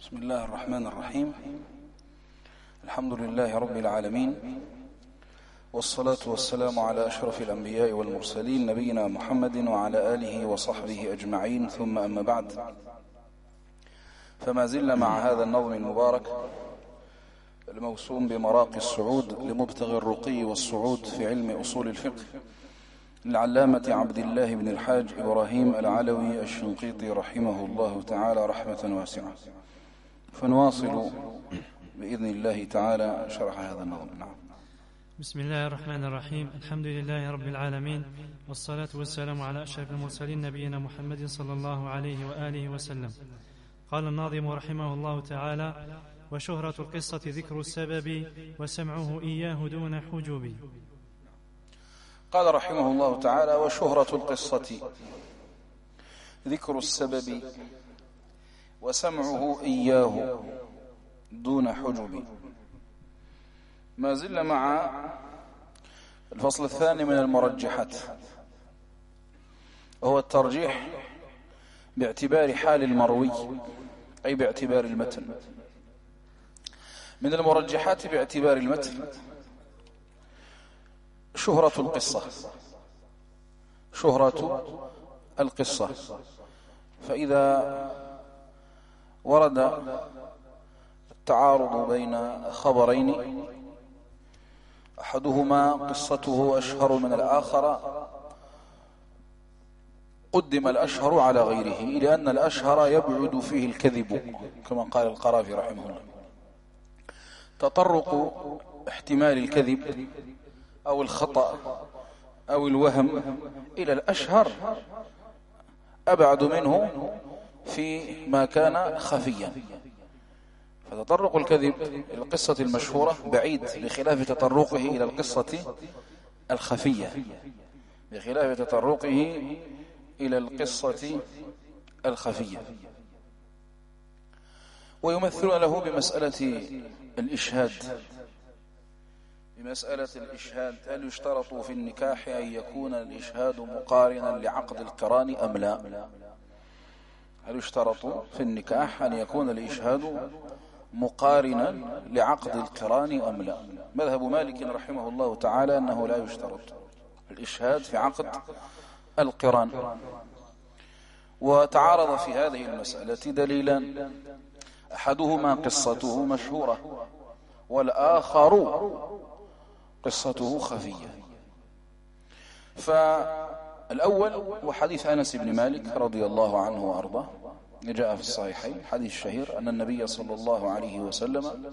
بسم الله الرحمن الرحيم. الحمد لله رب العالمين، والصلاة والسلام على أشرف الأنبياء والمرسلين نبينا محمد وعلى آله وصحبه أجمعين، ثم أما بعد، فما زلنا مع هذا النظم المبارك الموسوم بمراقي الصعود لمبتغي الرقي والصعود في علم أصول الفقه للعلامة عبد الله بن الحاج إبراهيم العلوي الشنقيطي رحمه الله تعالى رحمة واسعة. فنواصل بإذن الله تعالى شرح هذا النظم. نعم. بسم الله الرحمن الرحيم. الحمد لله رب العالمين، والصلاة والسلام على أشرف المرسلين نبينا محمد صلى الله عليه وآله وسلم. قال الناظم رحمه الله تعالى: وشهرة القصة ذكر السبب، وسمعه إياه دون حجب. قال رحمه الله تعالى: وشهرة القصة ذكر السبب، وسمعه إياه دون حجب. ما زلنا مع الفصل الثاني من المرجحات، وهو الترجيح باعتبار حال المروي، أي باعتبار المتن. من المرجحات باعتبار المتن شهرة القصة، شهرة القصة. فإذا ورد التعارض بين خبرين أحدهما قصته أشهر من الآخر، قدم الأشهر على غيره، لأن الأشهر يبعد فيه الكذب، كما قال القرافي رحمه الله. تطرق احتمال الكذب أو الخطأ أو الوهم إلى الأشهر أبعد منه في ما كان خفيا. فتطرق الكذب إلى القصة المشهورة بعيد، بخلاف تطرقه إلى القصة الخفية، بخلاف تطرقه إلى القصة الخفية. ويمثل له بمسألة الإشهاد، بمسألة الإشهاد: هل يشترط في النكاح أن يكون الإشهاد مقارنا لعقد القران أم لا؟ هل يشترط في النكاح أن يكون الإشهاد مقارنا لعقد القران أم لا؟ مذهب مالك رحمه الله تعالى أنه لا يشترط الإشهاد في عقد القران. وتعارض في هذه المسألة دليلان: أحدهما قصته مشهورة، والآخر قصته خفية. فالأول هو حديث أنس بن مالك رضي الله عنه وأرضاه، جاء في الصحيحين، حديث شهير، أن النبي صلى الله عليه وسلم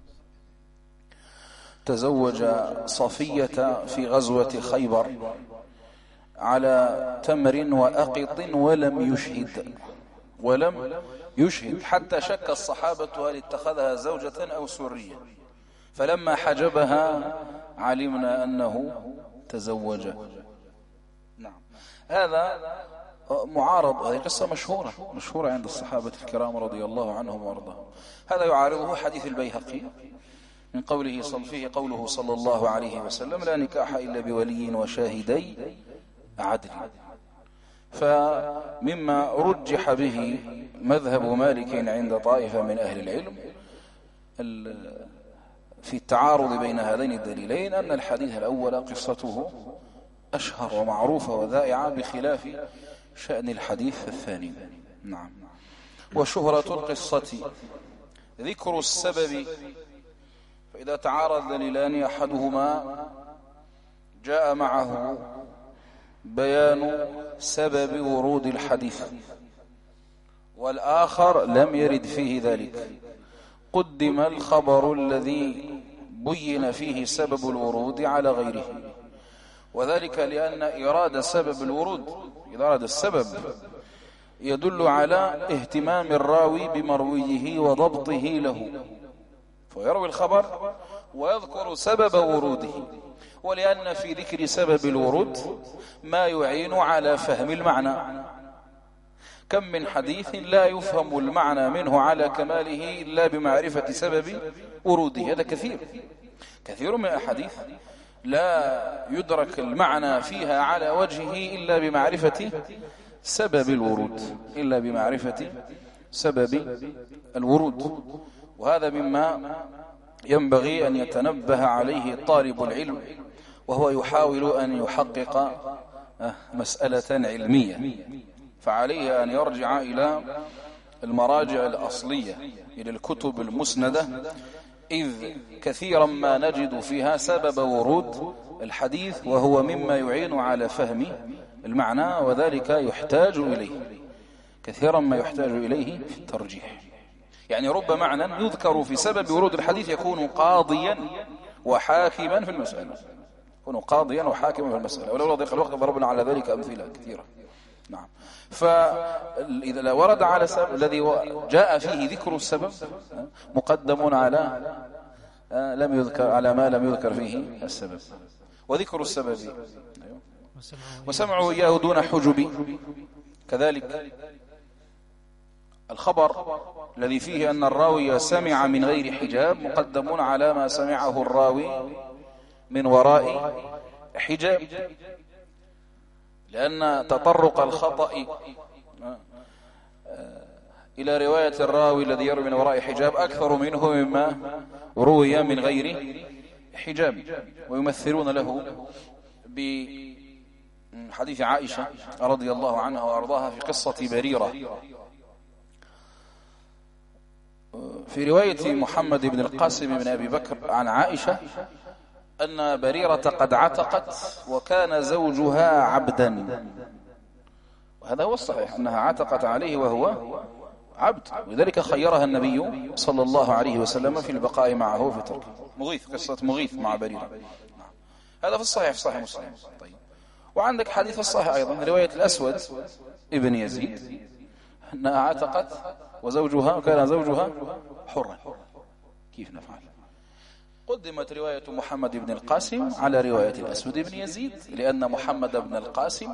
تزوج صفية في غزوة خيبر على تمر وأقط ولم يشهد حتى شك الصحابة هل اتخذها زوجة أو سرية، فلما حجبها علمنا أنه تزوج. نعم. هذا معارض، هذه قصة مشهورة عند الصحابة الكرام رضي الله عنهم وارضاهم. هذا يعارضه حديث البيهقي من قوله فيه قوله صلى الله عليه وسلم: لا نكاح إلا بولي وشاهدي عدل. فمما رجح به مذهب مالك عند طائفة من أهل العلم في التعارض بين هذين الدليلين أن الحديث الأول قصته أشهر ومعروفة وذائعة، بخلاف شأن الحديث الثاني. نعم. وشهرة القصة ذكر السبب، فإذا تعارض دليلان أحدهما جاء معه بيان سبب ورود الحديث، والآخر لم يرد فيه ذلك، قدم الخبر الذي بين فيه سبب الورود على غيره. وذلك لأن إرادة سبب الورود، إرادة السبب، يدل على اهتمام الراوي بمرويه وضبطه له، فيروي الخبر ويذكر سبب وروده، ولأن في ذكر سبب الورود ما يعين على فهم المعنى. كم من حديث لا يفهم المعنى منه على كماله إلا بمعرفة سبب وروده، هذا كثير من الحديث لا يدرك المعنى فيها على وجهه إلا بمعرفة سبب الورود، سبب الورود، وهذا مما ينبغي أن يتنبه عليه طالب العلم وهو يحاول أن يحقق مسألة علمية، فعليه أن يرجع إلى المراجع الأصلية، إلى الكتب المسندة، إذ كثيرا ما نجد فيها سبب ورود الحديث وهو مما يعين على فهم المعنى، وذلك يحتاج إليه كثيرا ما يحتاج إليه في الترجيح. يعني رب معنى يذكر في سبب ورود الحديث يكون قاضيا وحاكما في المسألة، يكون قاضيا وحاكما في المسألة، ولولا ضيق الوقت ضربنا على ذلك أمثلة كثيرة. نعم. فإذا ورد على السبب الذي جاء فيه ذكر السبب مقدم على لم يذكر على ما لم يذكر فيه السبب. وذكر السبب وسمعوا إياه دون حجب، كذلك الخبر الذي فيه أن الراوي سمع من غير حجاب مقدم على ما سمعه الراوي من وراء حجاب، لأن تطرق الخطأ إلى رواية الراوي الذي يروي من وراء حجاب أكثر منه مما روي من غير حجاب. ويمثلون له بحديث عائشة رضي الله عنها وأرضاها في قصة بريرة. في رواية محمد بن القاسم بن أبي بكر عن عائشة أن بريرة قد عتقت وكان زوجها عبدا، وهذا هو الصحيح أنها عتقت عليه وهو عبد، ولذلك خيرها النبي صلى الله عليه وسلم في البقاء معه في تركه. مغيث، قصة مغيث مع بريرة، هذا في الصحيح، في صحيح مسلم. طيب. وعندك حديث الصحيح أيضا رواية الأسود ابن يزيد أنها عتقت وزوجها كان زوجها حرا. كيف نفعل؟ قدمت رواية محمد بن القاسم على رواية الأسود بن يزيد، لأن محمد بن القاسم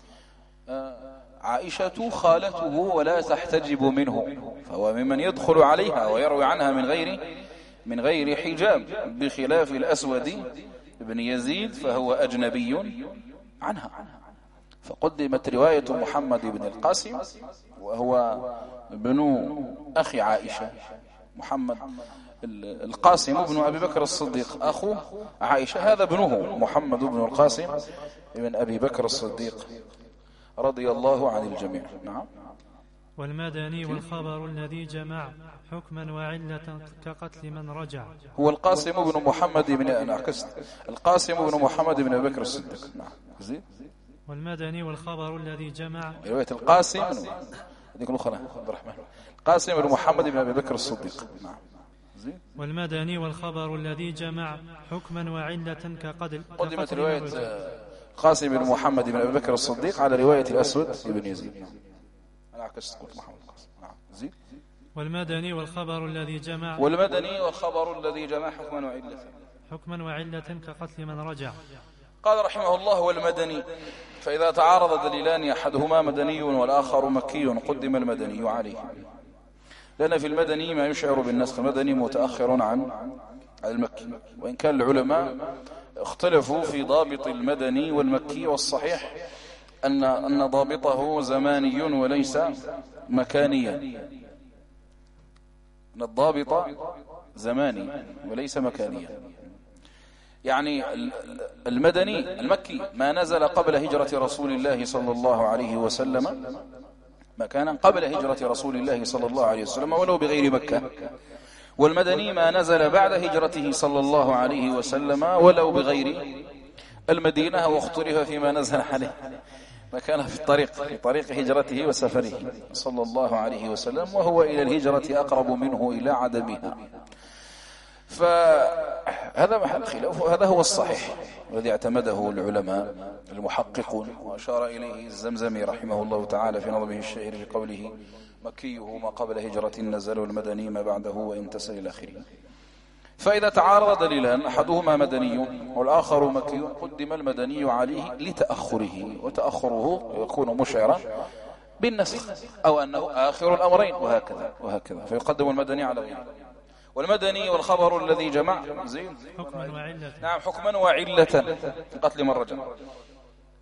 عائشة خالته ولا تحتجب منه، فهو ممن يدخل عليها ويروي عنها من غير حجاب، بخلاف الأسود بن يزيد فهو أجنبي عنها. فقدمت رواية محمد بن القاسم وهو ابن أخي عائشة، محمد القاسم ابن أبي بكر الصديق أخو عائشة، هذا ابنه محمد بن القاسم ابن أبي بكر الصديق رضي الله عن الجميع. نعم. والمدني والخبر الذي جمع حكما وعلة كقتل من رجع. هو القاسم بن محمد بن القاسم بن محمد بن أبي بكر الصديق. نعم. زين. والمدني والخبر الذي جمع رواية القاسم هذيك الأخرى عبد الرحمن القاسم بن محمد بن أبي بكر الصديق. نعم. والمدني والخبر الذي جمع حكما وعلة كقتل. قدمت رواية قاسم بن محمد بن أبي بكر الصديق على رواية الأسود بن يزيد. أنا عكست قلت محمد القاسم. نعم. زين. والمدني والخبر الذي جمع حكما وعلة كقتل من رجع. قال رحمه الله: والمدني، فإذا تعارض دليلان أحدهما مدني والآخر مكي قدم المدني عليه، لأن في المدني ما يشعر بالنسخ، المدني متأخر عن المكي، وإن كان العلماء اختلفوا في ضابط المدني والمكي، والصحيح أن ضابطه زماني وليس مكانيا، أن الضابط زماني وليس مكانيا. يعني المدني المكي ما نزل قبل هجرة رسول الله صلى الله عليه وسلم، ما كان قبل هجرة رسول الله صلى الله عليه وسلم ولو بغير مكة، والمدني ما نزل بعد هجرته صلى الله عليه وسلم ولو بغير المدينة، واختلف فيما نزل عليه، ما كان في طريق هجرته وسفره صلى الله عليه وسلم، وهو إلى الهجرة أقرب منه إلى عدمها. فهذا محل خلاف، وهذا هو الصحيح الذي اعتمده العلماء المحققون، وأشار إليه الزمزمي رحمه الله تعالى في نظمه الشعر في قوله: مكيه ما قبل هجرة نزل، والمدني ما بعده وإن تسل إلى آخره. فإذا تعارض دليلان أحدهما مدني والآخر مكي قدم المدني عليه لتأخره، وتأخره يكون مشعرا بالنسخ أو أنه آخر الأمرين، وهكذا فيقدم المدني على غيره. والمدني والخبر الذي جمع زين حكما وعلة. نعم، حكما وعلة قتل من رجع.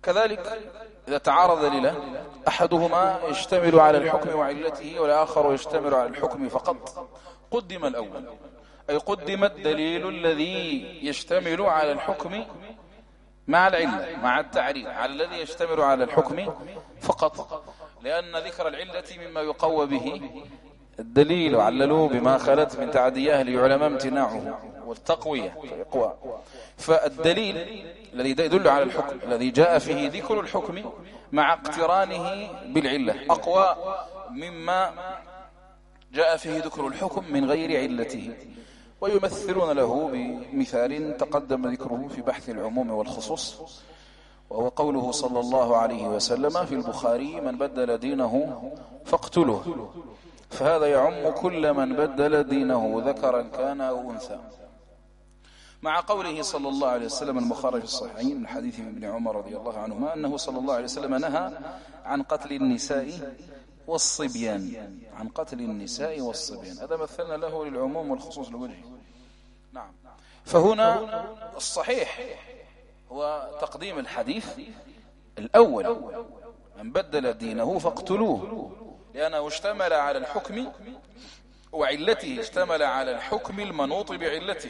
كذلك إذا تعارض دليلان أحدهما يشتمل على الحكم وعلته والآخر يشتمل على الحكم فقط، قدم الأول، أي قدم الدليل الذي يشتمل على الحكم مع العلة مع التعريض على الذي يشتمل على الحكم فقط، لأن ذكر العلة مما يقوى به الدليل، وعللوه بما خلت من تعديه ليعلم امتناعه والتقوية فيقوى. فالدليل الذي يدل على الحكم الذي جاء فيه ذكر الحكم مع اقترانه بالعلة أقوى مما جاء فيه ذكر الحكم من غير علته. ويمثلون له بمثال تقدم ذكره في بحث العموم والخصوص، وهو قوله صلى الله عليه وسلم في البخاري: من بدل دينه فاقتله. فهذا يعم كل من بدل دينه ذكرا كان أو أنثى، مع قوله صلى الله عليه وسلم المخرج في الصحيحين من حديث ابن عمر رضي الله عنهما أنه صلى الله عليه وسلم نهى عن قتل النساء والصبيان، عن قتل النساء والصبيان. هذا مثلنا له للعموم والخصوص لوجهه. نعم. فهنا الصحيح هو تقديم الحديث الأول: من بدل دينه فاقتلوه، لأنه اشتمل على الحكم وعلته، اشتمل على الحكم المنوط بعلته،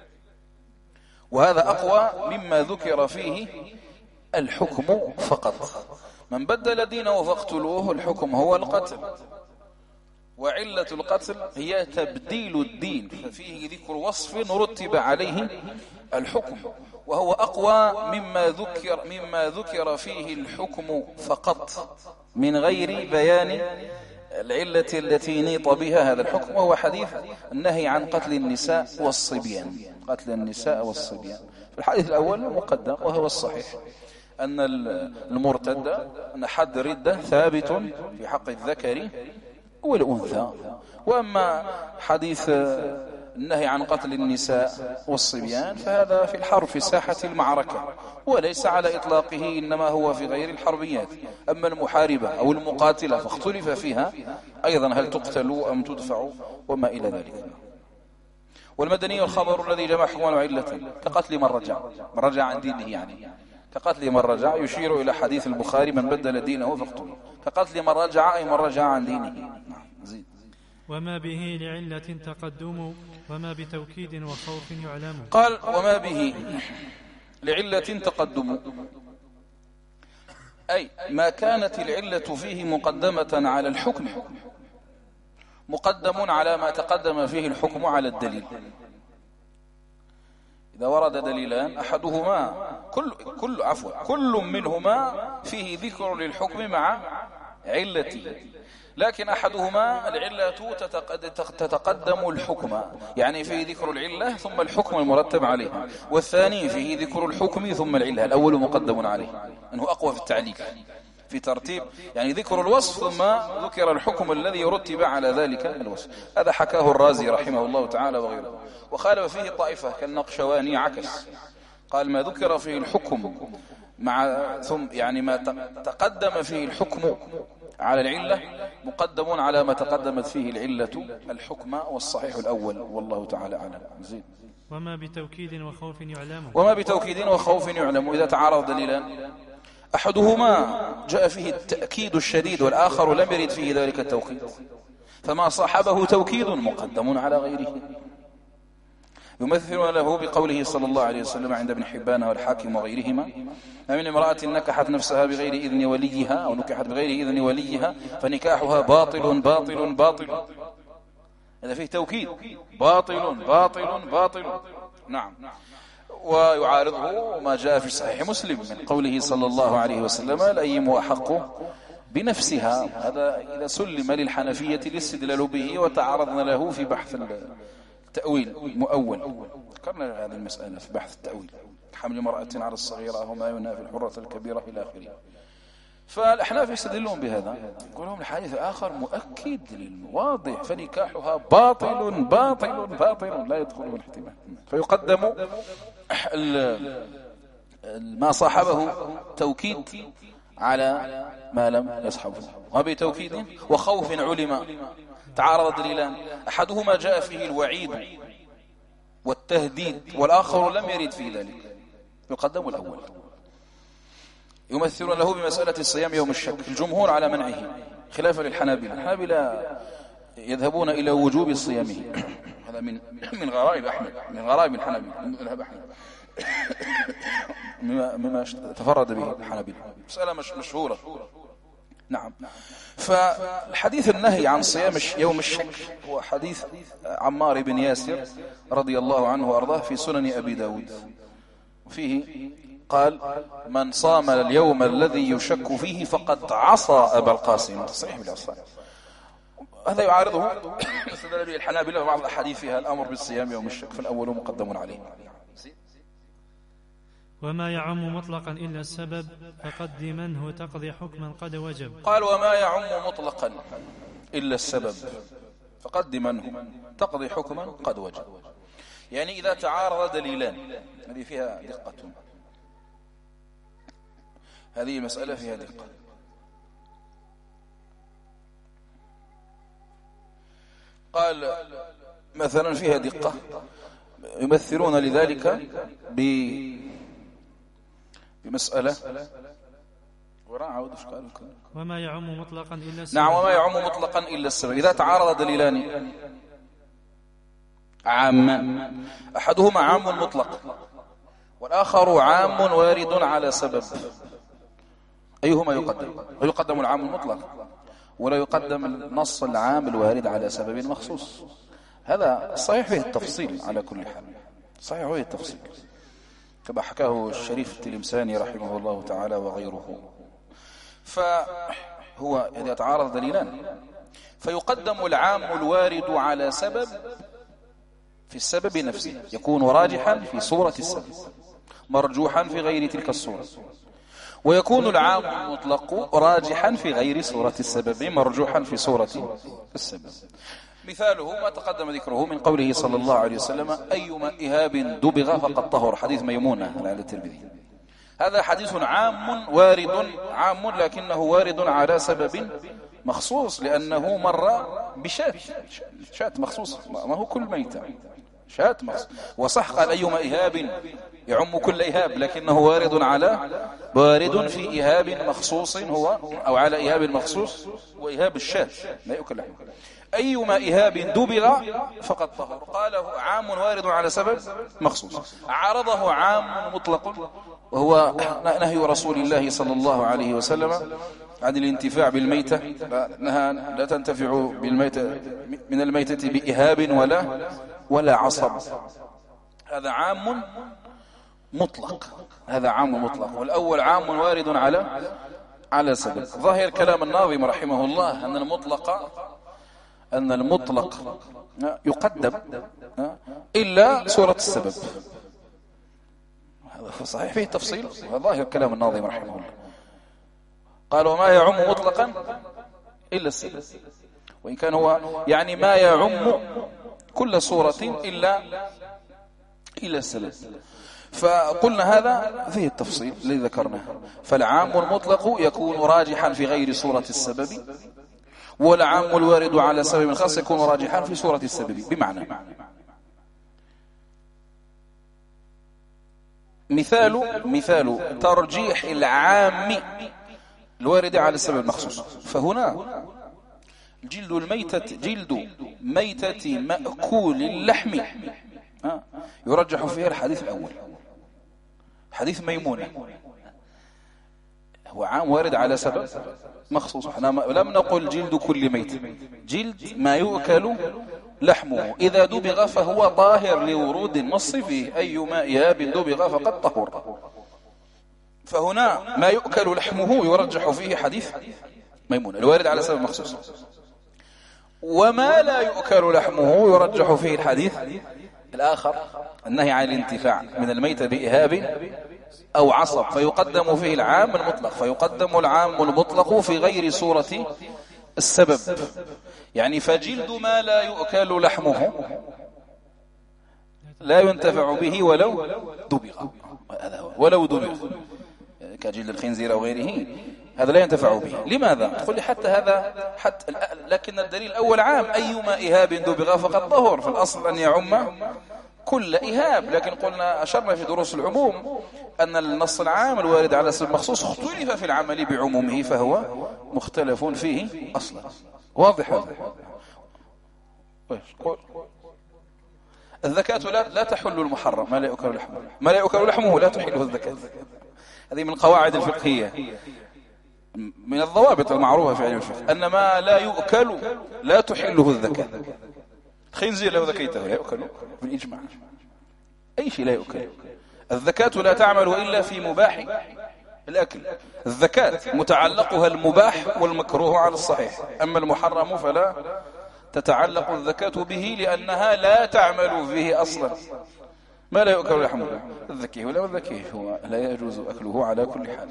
وهذا أقوى مما ذكر فيه الحكم فقط. من بدل دينه فاقتلوه، الحكم هو القتل، وعلة القتل هي تبديل الدين، ففيه ذكر وصف رتب عليه الحكم، وهو أقوى مما ذكر فيه الحكم فقط من غير بيان العلة التي نيط بها هذا الحكم، وهو حديث النهي عن قتل النساء والصبيان، قتل النساء والصبيان. في الحديث الأول مقدم، وهو الصحيح أن المرتد، أن حد ردة ثابت في حق الذكر والأنثى. وأما حديث النهي عن قتل النساء والصبيان فهذا في الحرب في ساحة المعركة، وليس على إطلاقه، إنما هو في غير الحربيات. أما المحاربة أو المقاتلة فاختلف فيها أيضا هل تقتل أم تدفع وما إلى ذلك. والمدني الخبر الذي جمع حكما وعلة كقتل من رجع عن دينه، يعني كقتل من رجع، يشير إلى حديث البخاري: من بدل دينه فاقتله. كقتل من رجع أي من رجع عن دينه. زيد. وما به لعلة تقدم وما بتوكيد وخوف يعلم. قال: وما به لعلة تقدم، أي ما كانت العلة فيه مقدمة على الحكم مقدم على ما تقدم فيه الحكم على الدليل. إذا ورد دليلان أحدهما كل منهما فيه ذكر للحكم مع علته، لكن أحدهما العلة تتقدم الحكم، يعني فيه ذكر العلة ثم الحكم المرتب عليها، والثاني فيه ذكر الحكم ثم العلة، الأول مقدم عليه، أنه أقوى في التعليق في ترتيب، يعني ذكر الوصف ثم ذكر الحكم الذي يرتب على ذلك الوصف. هذا حكاه الرازي رحمه الله تعالى وغيره. وخالف فيه طائفة كالنقشواني عكس، قال: ما ذكر فيه الحكم ثم يعني ما تقدم فيه الحكم على العلة مقدم على ما تقدمت فيه العلة الحكم، والصحيح الأول والله تعالى أعلم. زين. وما بتوكيد وخوف يعلم. وما بتوكيد وخوف يعلم، إذا تعارض دليلان أحدهما جاء فيه التأكيد الشديد والآخر لم يرد فيه ذلك التوكيد، فما صاحبه توكيد مقدم على غيره. يمثلون له بقوله صلى الله عليه وسلم عند ابن حبان والحاكم وغيرهما: ما من امرأة نكحت نفسها بغير إذن وليها أو نكحت بغير إذن وليها فنكاحها باطل باطل باطل. هذا فيه توكيد، باطل باطل باطل. نعم. ويعارضه ما جاء في صحيح مسلم من قوله صلى الله عليه وسلم: الأيم أحق بنفسها. هذا إذا سلم للحنفية الاستدلال به، وتعرضنا له في بحث التأويل المؤول، ذكرنا هذه المسألة في بحث التأويل، حمل امرأة على الصغيرة وما ينافي الحرة الكبيرة إلى آخره. فالأحناف يستدلون بهذا، يقولون الحديث الآخر مؤكد للواضح، فنكاحها باطل باطل باطل لا يدخله الاحتمال، فيقدم ما صاحبه توكيد على ما لم يصحبه. وبتوكيد وخوف علم تعارض دليلان أحدهما جاء فيه الوعيد والتهديد والآخر لم يرد فيه ذلك، يقدم الأول. يمثلون له بمسألة الصيام يوم الشك. الجمهور على منعه خلافا للحنابلة. الحنابلة يذهبون إلى وجوب صيامه. هذا من غرائب أحمد، من غرائب الحنابلة، مذهب أحمد، مما تفرد به الحنابلة، مسألة مشهورة. نعم. فالحديث النهي عن صيام يوم الشك هو حديث عمار بن ياسر رضي الله عنه وأرضاه في سنن أبي داود، وفيه قال: من صام اليوم الذي يشك فيه فقد عصى أبا القاسم. صحيح بالعصا. هذا يعارضه استدل به الحنابلة وبعض الأحاديث فيها الأمر بالصيام يوم الشك، فالأول مقدم عليه. وما يعم مطلقا إلا السبب فقدمنه تقضي حكما قد وجب. قال: وما يعم مطلقا إلا السبب فقدمنه تقضي حكما قد وجب. يعني إذا تعارض دليلان، هذه فيها دقة، هذه المسألة فيها دقة. قال مثلا فيها دقة، يمثلون لذلك بمسألة وما يعم مطلقا إلا السبب. نعم، وما يعم مطلقا إلا السبب. إذا تعارض دليلان عاما، أحدهما عام مطلق والآخر عام وارد على سبب، أيهما يقدم؟ ويقدم العام المطلق ولا يقدم النص العام الوارد على سبب مخصوص. هذا صحيح فيه التفصيل على كل حال، صحيح فيه التفصيل كما حكاه الشريف التلمساني رحمه الله تعالى وغيره. فهو إذا يتعارض دليلان فيقدم العام الوارد على سبب في السبب نفسه، يكون راجحا في صورة السبب مرجوحا في غير تلك الصورة، ويكون العام المطلق راجحا في غير صورة السبب مرجوحا في صورة السبب. مثاله ما تقدم ذكره من قوله صلى الله عليه وسلم: أيما إهاب دبغ فقد طهر، حديث ميمونة على الترمذي. هذا حديث عام وارد، عام لكنه وارد على سبب مخصوص، لأنه مر بشاة، شاة مخصوص، ما هو كل ميتة، شاة مخصوص. وصح قال: أيما إهاب يعم كل إهاب، لكنه وارد في إهاب مخصوص هو، أو على إهاب مخصوص وإهاب الشاة لا يؤكل لحمه. أيما إهاب دبغ فقد طهر، قاله عام وارد على سبب مخصوص. عارضه عام مطلق وهو نهي رسول الله صلى الله عليه وسلم عن الانتفاع بالميتة، نهى لا تنتفع بالميتة من الميتة بإهاب ولا عصب. هذا عام مطلق، هذا عام مطلق، والأول عام وارد على سبب. ظاهر كلام الناظم رحمه الله أن المطلق يقدم إلا صورة السبب. هذا صحيح فيه تفصيل، ظاهر كلام الناظم رحمه الله. قال: وما يعم مطلقا إلا السبب، وإن كان هو يعني ما يعم كل صورة إلا السبب. فقلنا هذا فيه التفصيل الذي ذكرناه. فالعام المطلق يكون راجحا في غير صورة السبب، والعام الوارد على سبب خاص يكون راجحا في صورة السبب. بمعنى مثال ترجيح العام الوارد على السبب المخصوص. فهنا جلد ميتة مأكول اللحم يرجح فيها الحديث الأول، حديث ميمونة، هو عام وارد على سبب مخصوص. احنا لم نقل جلد كل ميت، جلد ما يؤكل لحمه إذا دبغ فهو طاهر لورود النص فيه: أيما إهاب دبغ فقد طهر. فهنا ما يؤكل لحمه يرجح فيه حديث ميمونة الوارد على سبب مخصوص، وما لا يؤكل لحمه يرجح فيه الحديث الآخر النهي عن الانتفاع من الميت بإهاب أو عصب، فيقدم فيه العام المطلق، فيقدم العام المطلق في غير صورة السبب. يعني فجلد ما لا يؤكل لحمه لا ينتفع به ولو دبغ كجلد الخنزير أو غيره، هذا لا ينتفع به. لماذا؟ تقول لي لكن الدليل الأول عام: أيما إهاب دبغ فقد طهر، فالأصل أن يعم كل إهاب، لكن قلنا أشرنا في دروس العموم أن النص العام الوارد على سبب مخصوص اختلف في العمل بعمومه، فهو مختلف فيه أصلا. واضح هذا؟ الزكاة لا تحل المحرم، ما لا يؤكل لحمه، ما لا يؤكل لحمه لا تحله الزكاة. هذه من القواعد الفقهية، من الضوابط المعروفة في علم الفقه، أن ما لا يؤكل لا تحله الزكاة. الخنزير لو ذكيته لا يؤكل بالإجماع، أي شيء لا يؤكل. الزكاة لا تعمل إلا في مباح الأكل. الزكاة متعلقها المباح والمكروه على الصحيح، أما المحرم فلا تتعلق الزكاة به لأنها لا تعمل فيه أصلا. ما لا يؤكل لحمه الذكي ولا الذكي هو لا يجوز أكله على كل حال.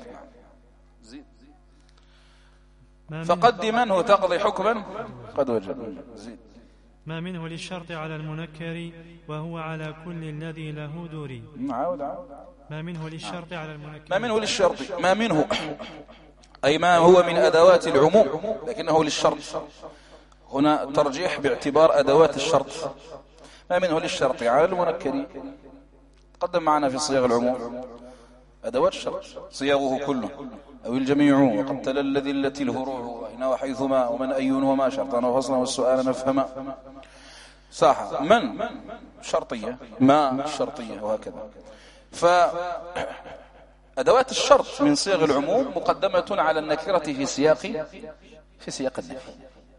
فقد منه تقضي حكما قد وجب. زيد. ما منه للشرط على المنكر وهو على كل الذي له دوري. ما منه للشرط على المنكر، ما منه للشرط، ما منه أي ما هو من أدوات العموم لكنه للشرط. هنا ترجيح باعتبار أدوات الشرط. ما منه للشرط على المنكر قدم معنا في صيغ العموم أدوات الشرط، صيغه كله أو الجميع، وقد تلا التي الهروع وإن وحيثما ومن أيونهما شرطا وفصلا والسؤال نفهما. صح. من شرطية، ما شرطية، وهكذا. فأدوات الشرط من صيغ العموم مقدمة على النكرة في سياق النفي.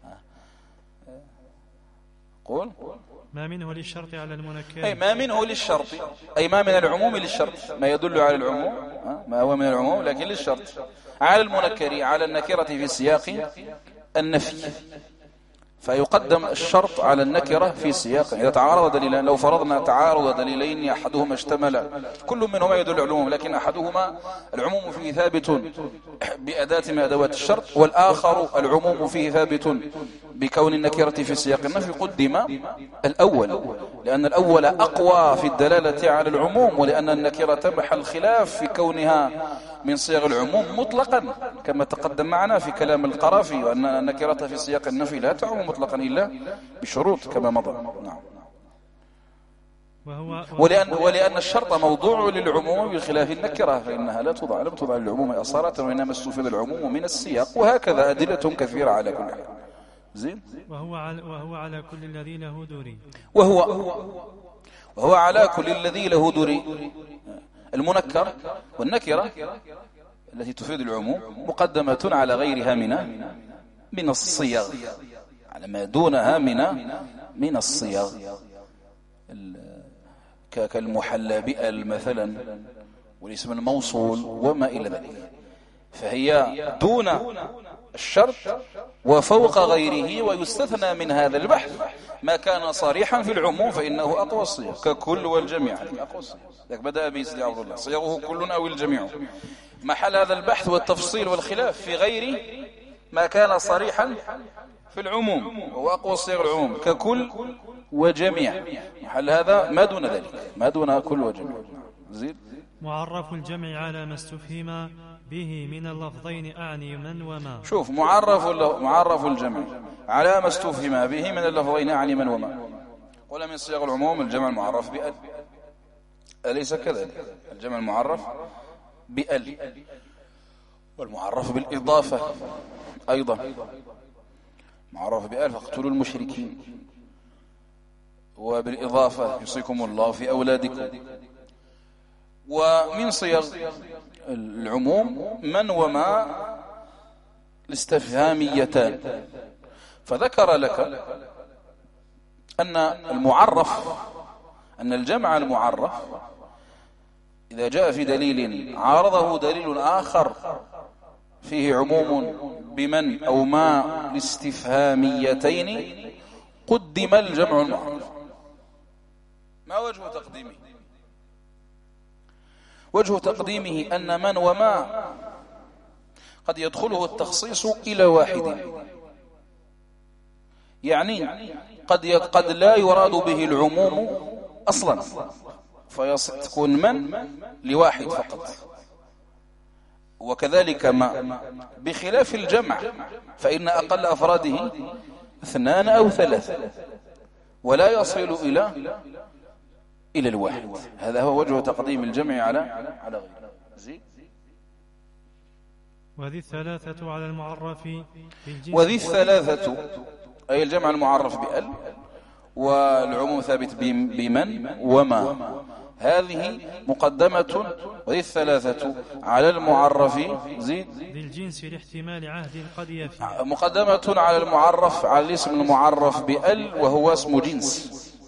قول ما منه للشرط على المنكر، أي ما منه للشرط، أي ما من العموم للشرط، ما يدل على العموم، ما هو من العموم لكن للشرط، على المنكر على النكرة في سياق النفي. فيقدم الشرط على النكرة في سياق. إذا تعارض دليلان، لو فرضنا تعارض دليلين أحدهما اشتمل، كل منهما يدل على العموم لكن أحدهما العموم فيه ثابت بأداة من أدوات الشرط، والآخر العموم فيه ثابت بكون النكرة في سياق النفي، قدم الأول لأن الأول أقوى في الدلالة على العموم، ولأن النكرة محل خلاف في كونها من صيغ العموم مطلقا كما تقدم معنا في كلام القرافي، وأن النكرة في سياق النفي لا تعم مطلقا إلا بشروط كما مضى. نعم. ولأن الشرط موضوع للعموم بخلاف النكرة، فإنها لم توضع للعموم أصالة، وإنما استفيد العموم من السياق، وهكذا أدلة كثيرة على كل حال. زين. وهو على كل الذي له دوري، وهو على كل الذي له دوري. المنكر والنكرة التي تفيد العموم مقدمة على غيرها من الصيغ، على ما دونها من الصيغ، كالمحلى بأل مثلا والاسم الموصول وما إلى ذلك، فهي دون الشرط وفوق غيره. ويستثنى من هذا البحث ما كان صريحا في العموم فإنه أقوى الصيغ، ككل والجميع. لك بدأ به سيدي عبد الله، صيغه كل أو الجميع. محل هذا البحث والتفصيل والخلاف في غير ما كان صريحا في العموم، وهو أقوى الصيغ العموم، ككل وجميع. محل هذا ما دون ذلك، ما دون كل وجميع. زيد. معرف الجمع على ما استفهم به من اللفظين أعني من وما. شوف، معرف الجمع على ما استفهم به من اللفظين أعني من وما. ولا من صيغ العموم الجمع المعرف بأل، أليس كذلك؟ الجمع المعرف بأل، والمعرف بالإضافة أيضا معرف بأل، فاقتلوا المشركين، وبالإضافة يوصيكم الله في أولادكم. ومن صيغ العموم من وما الاستفهاميتان. فذكر لك أن الجمع المعرف إذا جاء في دليل عارضه دليل آخر فيه عموم بمن أو ما الاستفهاميتين قدم الجمع المعرف. ما وجه تقديمه؟ وجه تقديمه أن من وما قد يدخله التخصيص إلى واحد، يعني قد لا يراد به العموم أصلا، فيكون من لواحد فقط. وكذلك ما بخلاف الجمع، فإن أقل أفراده 2 أو 3 ولا يصل إلى إلى الواحد. هذا هو وجه تقديم الجمع على غيره. زين. وذي الثلاثة على المعرف بالجنس. وذي الثلاثة أي الجمع المعرف بأل، والعموم ثابت بمن وما، هذه مقدمة. وذي الثلاثة على المعرف زيد بالجنس لاحتمال عهد قد يفي. مقدمة على المعرف، على الاسم المعرف بأل وهو اسم جنس.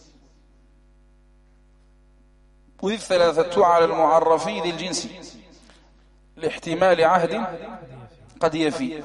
وذي الثلاثة على المعرف ذي الجنس لاحتمال عهد قد يفي.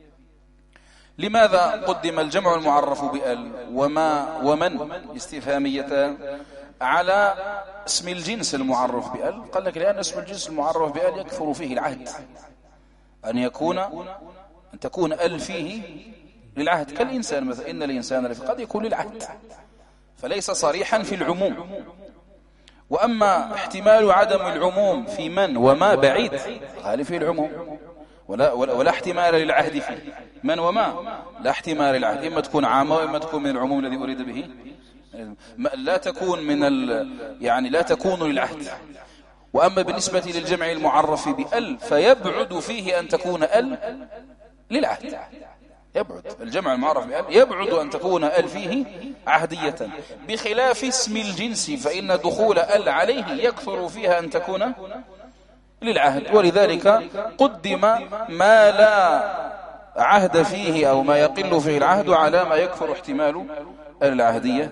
لماذا قدم الجمع المعرف بأل وما ومن استفهاميتان على اسم الجنس المعرف بأل؟ قال لك لأن اسم الجنس المعرف بأل يكثر فيه العهد، أن تكون أل فيه للعهد، كالإنسان مثلا، إن الإنسان قد يكون للعهد، فليس صريحا في العموم. وأما احتمال عدم العموم في من وما بعيد، غالب في العموم، ولا احتمال للعهد فيه. من وما لا احتمال للعهد، إما تكون عامة وإما تكون من العموم الذي أريد به، لا تكون يعني لا تكون للعهد. وأما بالنسبة للجمع المعرف بأل فيبعد فيه أن تكون أل للعهد، يبعد الجمع المعرف بأل يبعد أن تكون أل فيه عهدية، بخلاف اسم الجنس فإن دخول أل عليه يكثر فيها أن تكون للعهد. ولذلك قدم ما لا عهد فيه أو ما يقل فيه العهد على ما يكثر احتمال العهدية.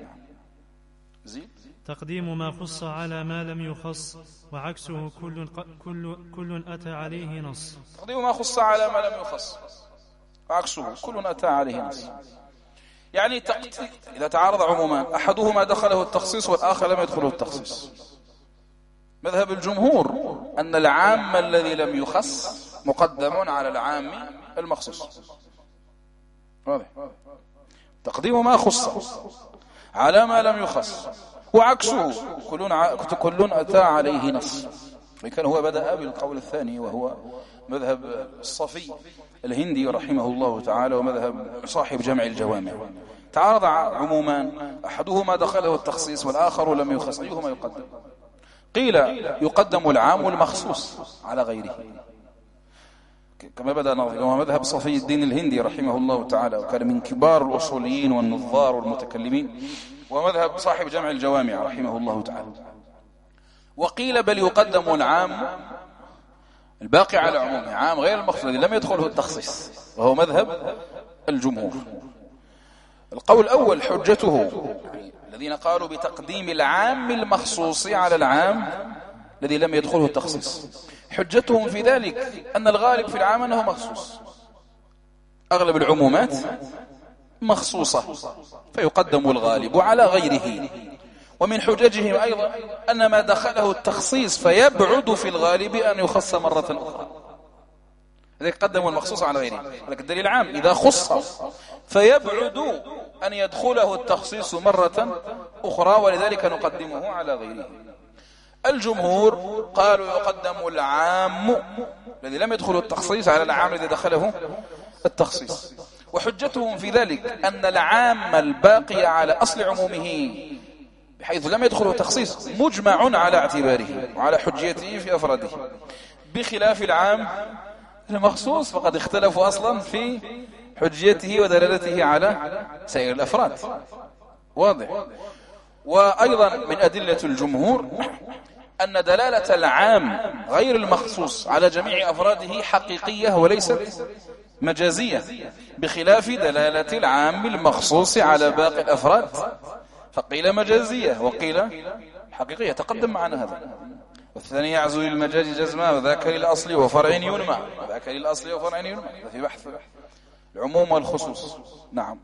تقديم ما خص على ما لم يخص، وعكسه كل أتى عليه نص. تقديم ما خص على ما لم يخص، وعكسه كل أتى عليه نص. يعني إذا تعارض عمومان أحدهما دخله التخصيص والآخر لم يدخله التخصيص، مذهب الجمهور أن العام الذي لم يخص مقدم على العام المخصوص. واضح؟ تقديم ما خص على ما لم يخص، وعكسه كل أتى عليه نص. لكن هو بدأ بالقول الثاني وهو مذهب الصفي الهندي رحمه الله تعالى، ومذهب صاحب جمع الجوامع. تعارض عمومان أحدهما دخله التخصيص والآخر لم يخص، أيهما يقدم؟ قيل يقدم العام المخصوص على غيره، كما بدأ نظري، وهو مذهب صفي الدين الهندي رحمه الله تعالى، وكان من كبار الأصوليين والنظار والمتكلمين، ومذهب صاحب جمع الجوامع رحمه الله تعالى. وقيل بل يقدم العام الباقي على عمومه، عام غير المخصوص الذي لم يدخله التخصيص، وهو مذهب الجمهور. القول الأول حجته الذين قالوا بتقديم العام المخصوص على العام الذي لم يدخله التخصيص، حجتهم في ذلك أن الغالب في العام أنه مخصوص، أغلب العمومات مخصوصة فيقدم الغالب على غيره. ومن حججهم أيضا أن ما دخله التخصيص فيبعد في الغالب أن يخص مرة أخرى، لذلك قدموا المخصوص على غيره. ولكن الدليل العام إذا خص فيبعد أن يدخله التخصيص مرة أخرى، ولذلك نقدمه على غيره. الجمهور قالوا يقدم العام الذي لم يدخله التخصيص على العام الذي دخله التخصيص، وحجتهم في ذلك أن العام الباقي على أصل عمومه بحيث لم يدخله تخصيص مجمع على اعتباره وعلى حجيته في أفراده، بخلاف العام المخصوص فقد اختلفوا أصلا في حجيته ودلالته على سائر الأفراد. واضح؟ وأيضا من أدلة الجمهور أن دلالة العام غير المخصوص على جميع أفراده حقيقية وليست مجازية، بخلاف دلالة العام المخصوص على باقي الأفراد، فقيل مجازية وقيل حقيقية، تقدم معنا هذا. والثاني يعزو للمجاز جزما وذاك للأصل وفرع ينمى، وذاك للأصل وفرع ينمى، في بحث العموم والخصوص. نعم.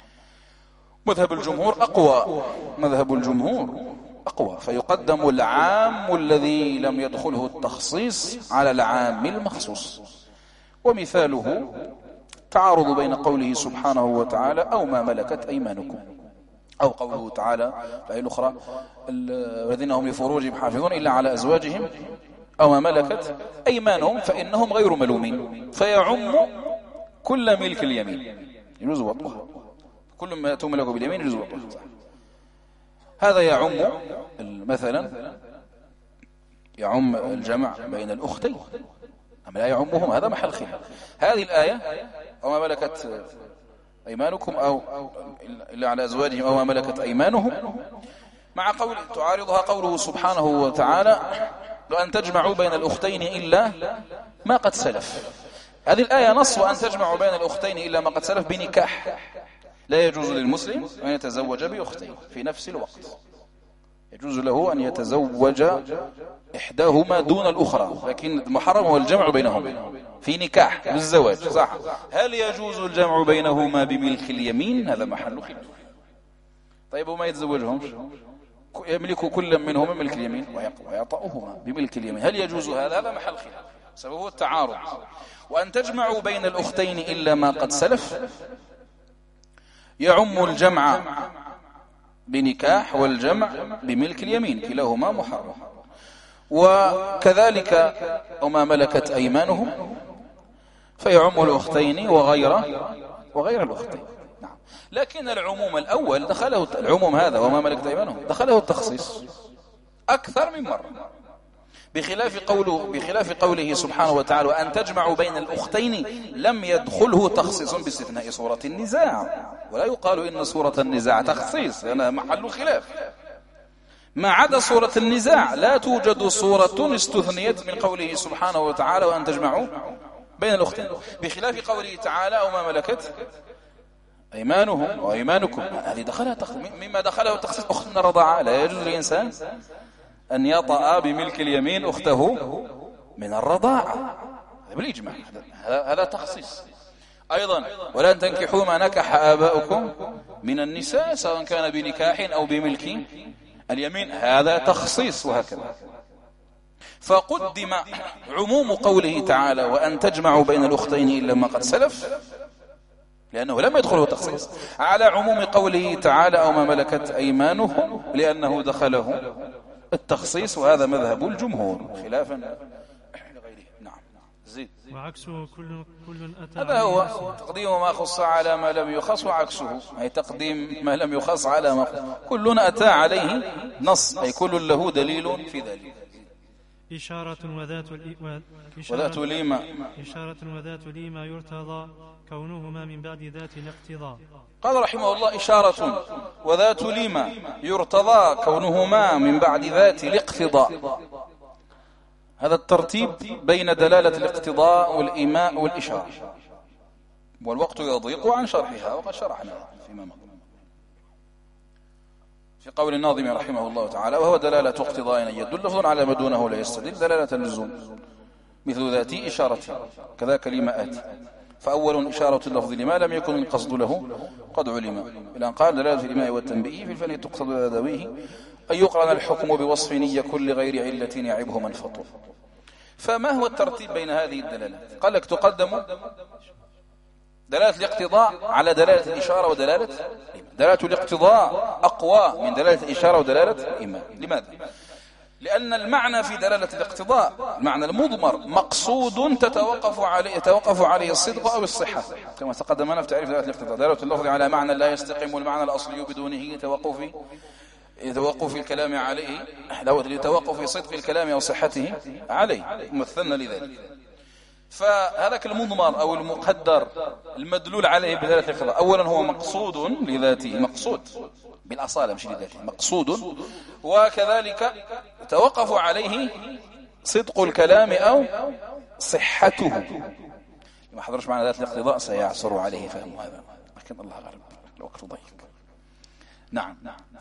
مذهب الجمهور أقوى، مذهب الجمهور أقوى، فيقدم العام الذي لم يدخله التخصيص على العام المخصوص. ومثاله تعارض بين قوله سبحانه وتعالى أو ما ملكت أيمانكم، أو قوله تعالى في آية الأخرى الذين هم لفروجهم حافظون إلا على أزواجهم أو ما ملكت أيمانهم فإنهم غير ملومين، فيعم كل ملك اليمين يجوز وطئها، كل ما تملك باليمين يجوز وطئها. هذا يعم مثلا يعم الجمع بين الأختين، أم لا يعمهم؟ هذا محل خلاف. هذه الآية وما ملكت أيمانكم أو إلا على أزواجهم أو ما ملكت أيمانهم، مع قول تعارضها قوله سبحانه وتعالى وأن تجمعوا بين الأختين إلا ما قد سلف. هذه الآية نص وأن تجمعوا بين الأختين إلا ما قد سلف بنكاح. لا يجوز للمسلم أن يتزوج بأختين في نفس الوقت، يجوز له أن يتزوج إحداهما دون الأخرى، لكن المحرم هو الجمع بينهما في نكاح بالزواج، صح؟ هل يجوز الجمع بينهما بملك اليمين؟ هذا محل خلاف. طيب وما يتزوجهم؟ يملك كل منهما ملك اليمين ويطأهما بملك اليمين، هل يجوز هذا؟ هذا محل خلاف، سببه التعارض. وأن تجمعوا بين الأختين إلا ما قد سلف يعم الجمع بنكاح والجمع بملك اليمين، كلاهما محرم. وكذلك وما ملكت أيمانهم فيعم الأختين وغير الأختين. نعم. لكن العموم الأول دخله العموم هذا وما ملكت أيمانهم دخله التخصيص أكثر من مرة، بخلاف قوله سبحانه وتعالى وأن تجمعوا بين الأختين لم يدخله تخصيص باستثناء سورة النزاع، ولا يقال إن سورة النزاع تخصيص لأنها محل خلاف. ما عدا سورة النزاع لا توجد سورة استثنيت من قوله سبحانه وتعالى وأن تجمعوا بين الأختين، بخلاف قوله تعالى أو ما ملكت أيمانهم وأيمانكم، هذه دخلها مما دخله تخصيص أخت الرضاعة. لا يجوز للإنسان أن يطأ بملك اليمين أخته من الرضاعة بالإجماع، هذا تخصيص. أيضا ولا تنكحوا ما نكح آباؤكم من النساء سواء كان بنكاح أو بملك اليمين، هذا تخصيص. وهكذا فقدم عموم قوله تعالى وأن تجمعوا بين الأختين إلا ما قد سلف لأنه لم يدخله تخصيص على عموم قوله تعالى أو ما ملكت أيمانهم لأنه دخله التخصيص، وهذا مذهب الجمهور خلافا لغيره. نعم. زيد. وعكسه كل أتى هذا هو تقديم ما خص على ما لم يخص، وعكسه أي تقديم ما لم يخص على ما خص. كل أتى عليه نص أي كل له دليل في ذلك. إشارة وذات ليما يرتضى كونهما من بعد ذات الاقتضاء. قال رحمه الله إشارة وذات ليما يرتضى كونهما من بعد ذات الاقتضاء. هذا الترتيب بين دلالة الاقتضاء والإيماء والإشارة، والوقت يضيق عن شرحها وقد شرحنا فيما مضى. في قول الناظم رحمه الله تعالى وهو دلالة اقتضاء يدل لفظ على ما دونه لا يستدل دلالة اللزوم مثل ذاتي إشارة كذاك لما آتي، فأول إشارة اللفظ لما لم يكن القصد له قد علم، إلى أن قال دلالة الإيماء والتنبيه في الفن تقصد لدويه أن يقرن الحكم بوصف يكن لغير علة يعبه منفط. فما هو الترتيب بين هذه الدلالات؟ قال لك تقدم دلالة الاقتضاء على دلالة الإشارة ودلالة دلالة الاقتضاء أقوى من دلالة الإشارة ودلالة الإيماء. لماذا؟ لأن المعنى في دلالة الاقتضاء المعنى المضمر مقصود يتوقف عليه الصدق أو الصحة، كما تقدمنا في تعريف دلالة الاقتضاء. دلالة اللفظ على معنى لا يستقيم المعنى الأصلي بدونه توقف الكلام عليه لتوقف صدق الكلام أو صحته عليه، مثلنا لذلك. فهذاك المضمر أو المقدر المدلول عليه بدلالة الاقتضاء أولا هو مقصود لذاته، مقصود بالأصالة مش لذاته، مقصود، وكذلك توقف عليه صدق الكلام أو صحته. ما حضرش معنا ذات الاقتضاء سيعصر عليه فهم هذا، لكن الله غالب الوقت ضيق. نعم.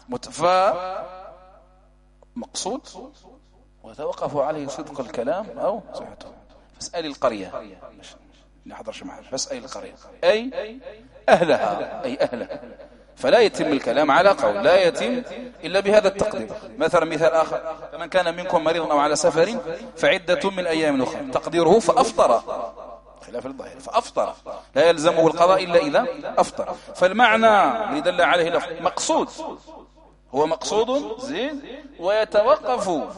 مقصود وتوقف عليه صدق الكلام أو صحته. فاسأل القرية لا حضرش معنا، فاسأل القرية أي أهلها، فلا يتم الكلام على قول، لا يتم إلا بهذا التقدير. مثل آخر فمن كان منكم مريض أو على سفر فعدة من أيام أخرى، تقديره فأفطر، خلاف الظاهر فأفطر لا يلزمه القضاء إلا إذا أفطر. فالمعنى اللي دل عليه اللفظ مقصود هو مقصود زين،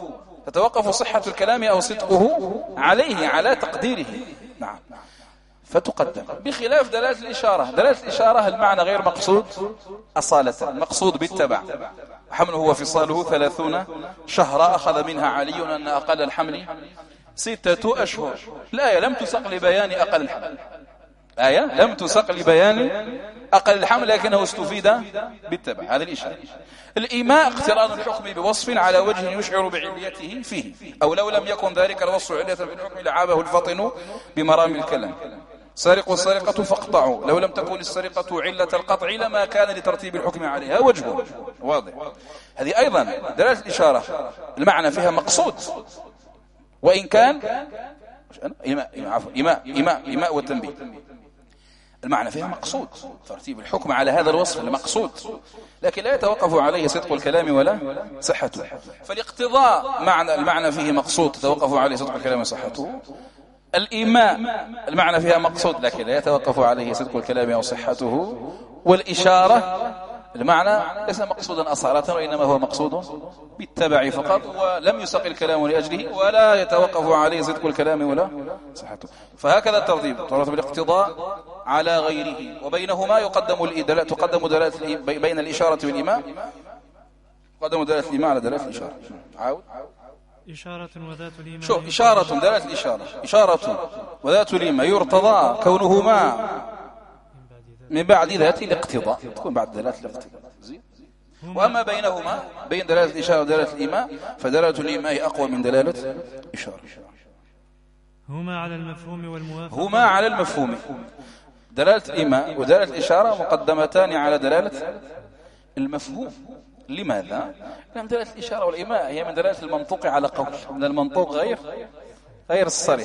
وتتوقف صحة الكلام أو صدقه عليه على تقديره. نعم. فتقدم، بخلاف دلالة الإشارة. دلالة الإشارة المعنى غير مقصود أصالة، المقصود بالتبع. حمله وفصاله 30 شهرا، أخذ منها علي أن أقل الحمل 6 أشهر. الآية لم تسق لبيان أقل الحمل، آية لم تسق لبيان أقل الحمل، لكنه استفيد بالتبع. هذا الإشارة. الإيماء اقتران الحكم بوصف على وجه يشعر بعليته فيه، أو لو لم يكن ذلك الوصف علية بالحكم لعابه الفطن بمرام الكلام. سرق السرقة فاقطعوا، لو لم تكن السرقة علة القطع لما كان لترتيب الحكم عليها وجه واضح. هذه أيضا دلالة الإشارة، المعنى فيها مقصود، وإن كان إيماء والتنبيه، المعنى فيها مقصود، ترتيب الحكم على هذا الوصف المقصود، لكن لا يتوقف عليه صدق الكلام ولا صحته. فالاقتضاء المعنى فيه مقصود تتوقف عليه صدق الكلام وصحته. الإيماء المعنى فيها مقصود، لكن لا يتوقف عليه صدق الكلام أو صحته. والإشارة المعنى ليس مقصودا أصالة، وإنما هو مقصود بالتبع فقط، ولم يسق الكلام لأجله، ولا يتوقف عليه صدق الكلام ولا صحته. فهكذا الترتيب، ترتب الاقتضاء على غيره، وبينهما تقدم دلالة بين الإشارة والإيماء، تقدم دلالة الإيماء على دلالة الإشارة. عاود. إشارة وذات الإيماء. شوف، إشارة دلالة الإشارة، إشارة وذات الإيماء يرتضى كونهما من بعد ذات الاقتضاء، تكون بعد دلالة الاقتضاء. وأما بينهما، بين دلالة الإشارة ودلالة الإيماء، فدلالة الإيماء أقوى من دلالة الإشارة. هما على المفهوم والموافقة. هما على المفهوم، دلالة الإيماء ودلالة الإشارة مقدمتان على دلالة المفهوم. لماذا؟ لأن دلالة الإشارة والإيماء هي من دلالة المنطوق على قول، من المنطوق غير الصريح،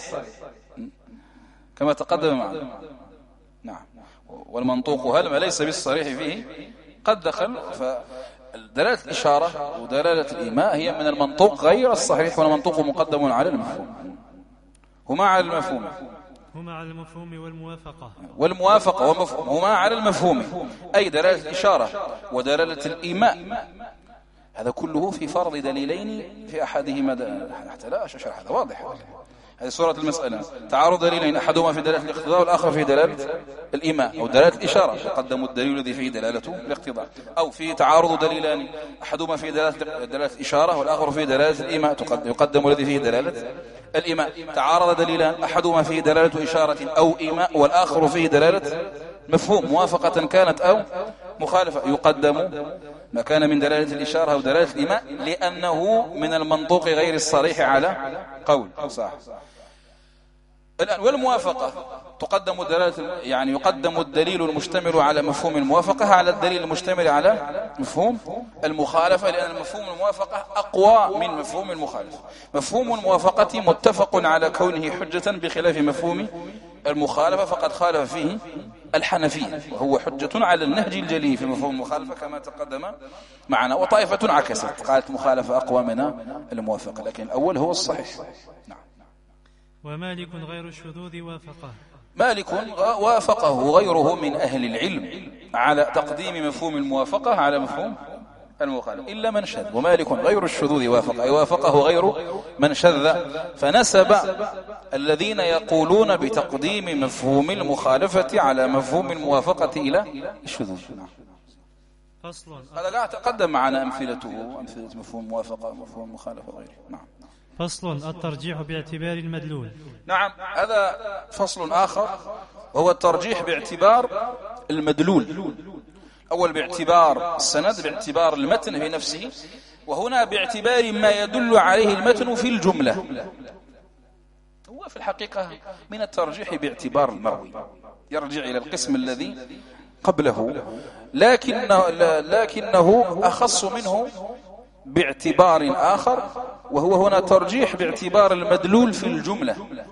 كما تقدم معنا. نعم. والمنطوق هل ليس بالصريح فيه قد دخل. فدلالة الإشارة ودلالة الإيماء هي من المنطوق غير الصحيح، والمنطوق مقدم على المفهوم. هما على المفهوم، هما على المفهوم والموافقة ومفهوم، هما على المفهوم، أي دلالة الإشارة ودلالة الإيماء. هذا كله في فرض دليلين في أحدهما حتى لا أشرح، هذا واضح. هذه صورة المسألة، تعارض دليلين، أحدهما في دلالة الاقتضاء والآخر في دلالة الإيماء أو دلالة الإشارة، يقدم الدليل الذي فيه دلالة الاقتضاء. أو في تعارض دليلان، أحدهما في دلالة الإشارة والآخر في دلالة الإيماء، يقدم الذي فيه دلالة الإيماء. تعارض دليلان، أحدهما فيه دلالة إشارة أو إيماء والآخر فيه دلالة مفهوم، موافقة كانت أو مخالفة، يقدم ما كان من دلالة الإشارة أو دلالة الإيماء، لأنه من المنطوق غير الصريح على قول. صح. الآن والموافقة تقدم دلالة، يعني يقدم الدليل المشتمل على مفهوم الموافقة على الدليل المشتمل على مفهوم المخالفة، لأن مفهوم الموافقة أقوى من مفهوم المخالفة. مفهوم الموافقة متفق على كونه حجة بخلاف مفهوم المخالفة، فقد خالف فيه الحنفية، وهو حجة على النهج الجلي في مفهوم المخالفة كما تقدم معنا. وطائفة عكست، قالت مخالفة أقوى من الموافقة، لكن الأول هو الصحيح. نعم. ومالك غير الشذوذ وافقه. مالك وافقه غيره من أهل العلم على تقديم مفهوم الموافقة على مفهوم المخالفة إلا من شذ. ومالك غير الشذوذ وافق، أي وافقه غير من شذ، فنسب الذين يقولون بتقديم مفهوم المخالفة على مفهوم الموافقة إلى الشذوذ. فصل. هذا قاعد تقدم معنا أمثلة مفهوم الموافقة ومفهوم المخالفة وغيره. نعم. فصل. الترجيح باعتبار المدلول. نعم، هذا فصل آخر، وهو الترجيح باعتبار المدلول. أول باعتبار السند، باعتبار المتن في نفسه، وهنا باعتبار ما يدل عليه المتن في الجملة. هو في الحقيقة من الترجيح باعتبار المروي، يرجع إلى القسم الذي قبله، لكنه أخص منه باعتبار آخر، وهو هنا ترجيح باعتبار المدلول في الجملة.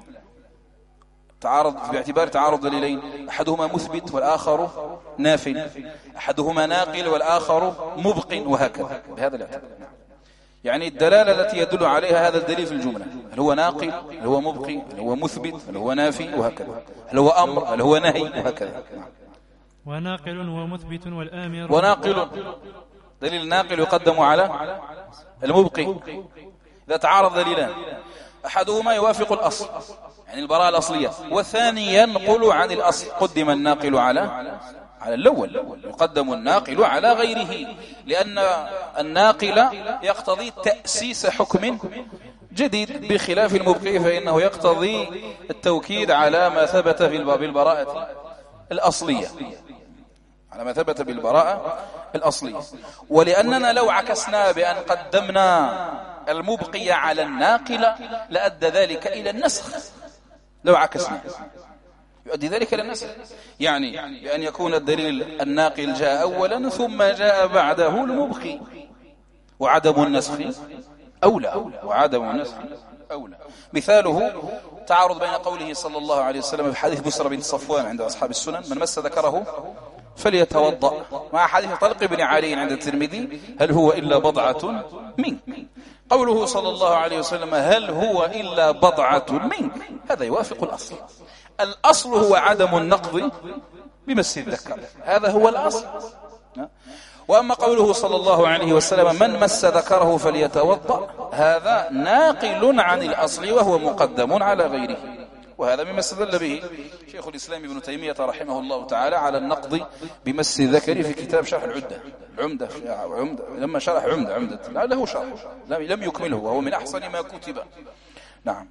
باعتبار تعارض دليلين، أحدهما مثبت والآخر نافي، أحدهما ناقل والآخر مبق، وهكذا بهذا الاعتبار. يعني الدلالة التي يدل عليها هذا الدليل في الجملة، هل هو ناقل، هل هو مبق، هل هو مثبت، هل هو نافي، وهكذا، هل هو أمر، هل هو نهي، وهكذا. وناقل ومثبت والآمر. وناقل، دليل الناقل يقدم على المبق إذا تعارض دليلان. أحدهما يوافق الأصل يعني البراءة الأصلية، والثاني ينقل عن الأصل. قدم الناقل على الأول، يقدم الناقل على غيره، لأن الناقل يقتضي تأسيس حكم جديد، بخلاف المبقي فإنه يقتضي التوكيد على ما ثبت في بالبراءة الأصلية، على ما ثبت بالبراءة الأصلية. ولأننا لو عكسنا بأن قدمنا المبقي على الناقل لأدى ذلك إلى النسخ. لو عكسنا يؤدي ذلك إلى النسخ، يعني بأن يكون الدليل الناقل جاء أولا ثم جاء بعده المبقي، وعدم النسخ أولى، وعدم النسخ أولى. مثاله تعارض بين قوله صلى الله عليه وسلم في حديث بسرى بنت صفوان عند أصحاب السنن: من مس ذكره فليتوضأ، مع حديث طلق بن علي عند الترمذي: هل هو إلا بضعة منك. قوله صلى الله عليه وسلم: هل هو إلا بضعة منك، هذا يوافق الأصل. الأصل هو عدم النقض بمس الذكر، هذا هو الأصل. وأما قوله صلى الله عليه وسلم: من مس ذكره فليتوضأ، هذا ناقل عن الأصل وهو مقدم على غيره. وهذا مما استدل به شيخ الإسلام ابن تيمية رحمه الله تعالى على النقض بمس الذكر في كتاب شرح العمدة لما شرح عمدة له شرح لم يكمله، وهو من أحسن ما كتب. نعم.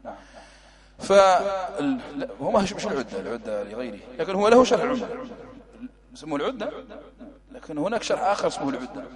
هو مش العدة لغيره، لكن هو له شرح العمدة اسمه العدة، لكن هناك شرح آخر اسمه العدة.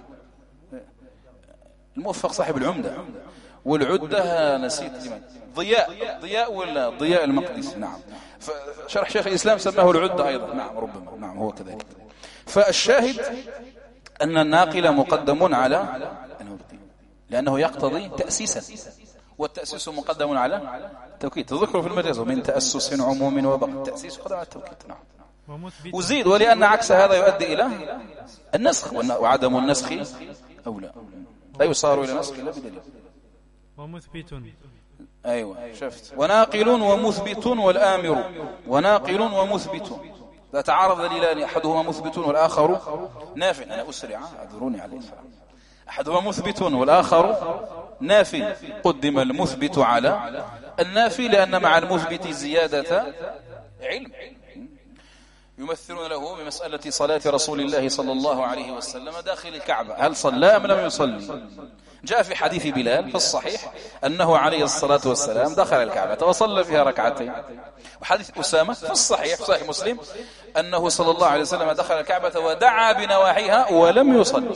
الموفق صاحب العمدة، والعدة نسيت لمن، ضياء ولا ضياء المقدسي. نعم. فشرح شيخ الإسلام سماه العدة أيضا. نعم ربما، نعم هو كذلك. فالشاهد أن الناقل مقدم على المبقي لأنه يقتضي تأسيسا، والتأسيس مقدم على التوكيد. تذكروا في المجاز: ومن تأسس عموم وبقى، التأسيس مقدم على التوكيد. نعم. وزيد: ولأن عكس هذا يؤدي إلى النسخ، وعدم النسخ أولى، لا يصار إلى نسخ إلا بدليل. ومثبت، أيوة شفت. وناقل ومثبت والآمر. وناقل ومثبت لا تعارض دليلان، أحدهما مثبت والآخر ناف. أنا أسرع، أعذروني عليه السلام. أحدهما مثبت والآخر ناف. قدم المثبت على النافي لأن مع المثبت زيادة علم. يمثلون له بمسألة صلاة رسول الله صلى الله عليه وسلم داخل الكعبة، هل صلى أم لم يصلي؟ جاء في حديث بلال في الصحيح أنه عليه الصلاة والسلام دخل الكعبة وصلى فيها ركعتين. وحديث أسامة في الصحيح في صحيح مسلم أنه صلى الله عليه وسلم دخل الكعبة ودعا بنواحيها ولم يصلي.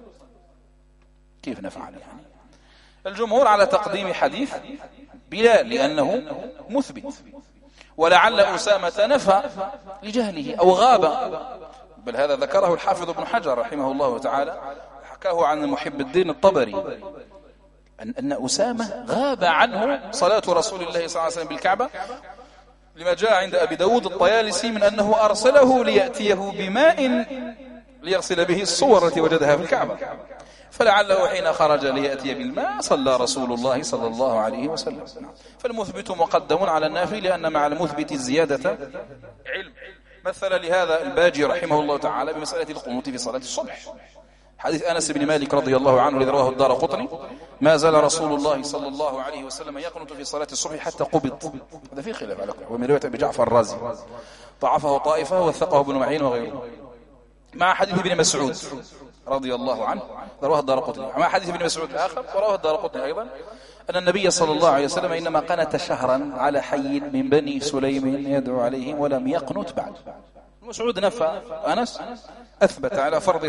كيف نفعل يعني؟ الجمهور على تقديم حديث بلال لأنه مثبت، ولعل أسامة نفى لجهله أو غاب، بل هذا ذكره الحافظ ابن حجر رحمه الله تعالى، حكاه عن محب الدين الطبري أن أسامة غاب عنه صلاة رسول الله صلى الله عليه وسلم بالكعبة، لما جاء عند أبي داود الطيالسي من أنه أرسله ليأتيه بماء ليغسل به الصور التي وجدها في الكعبة، فلعله حين خرج ليأتي بالماء صلى رسول الله صلى الله عليه وسلم. فالمثبت مقدم على النافي لأن مع المثبت زيادة علم. مثل لهذا الباجي رحمه الله تعالى بمسألة القنوت في صلاة الصبح، حديث أنس بن مالك رضي الله عنه الذي رواه الدارقطني: ما زال رسول الله صلى الله عليه وسلم يقنط في صلاة الصبح حتى قبض. هذا فيه خلاف على كل، ومن رواية أبي جعفر الرازي ضعفه طائفة وثقه ابن معين وغيره، مع حديث ابن مسعود رضي الله عنه رواه الدارقطني، مع حديث ابن مسعود الآخر ورواه الدارقطني أيضا أن النبي صلى الله عليه وسلم إنما قنت شهرا على حي من بني سليم يدعو عليهم ولم يقنت بعد. مسعود نفى، أنس أثبت على فرض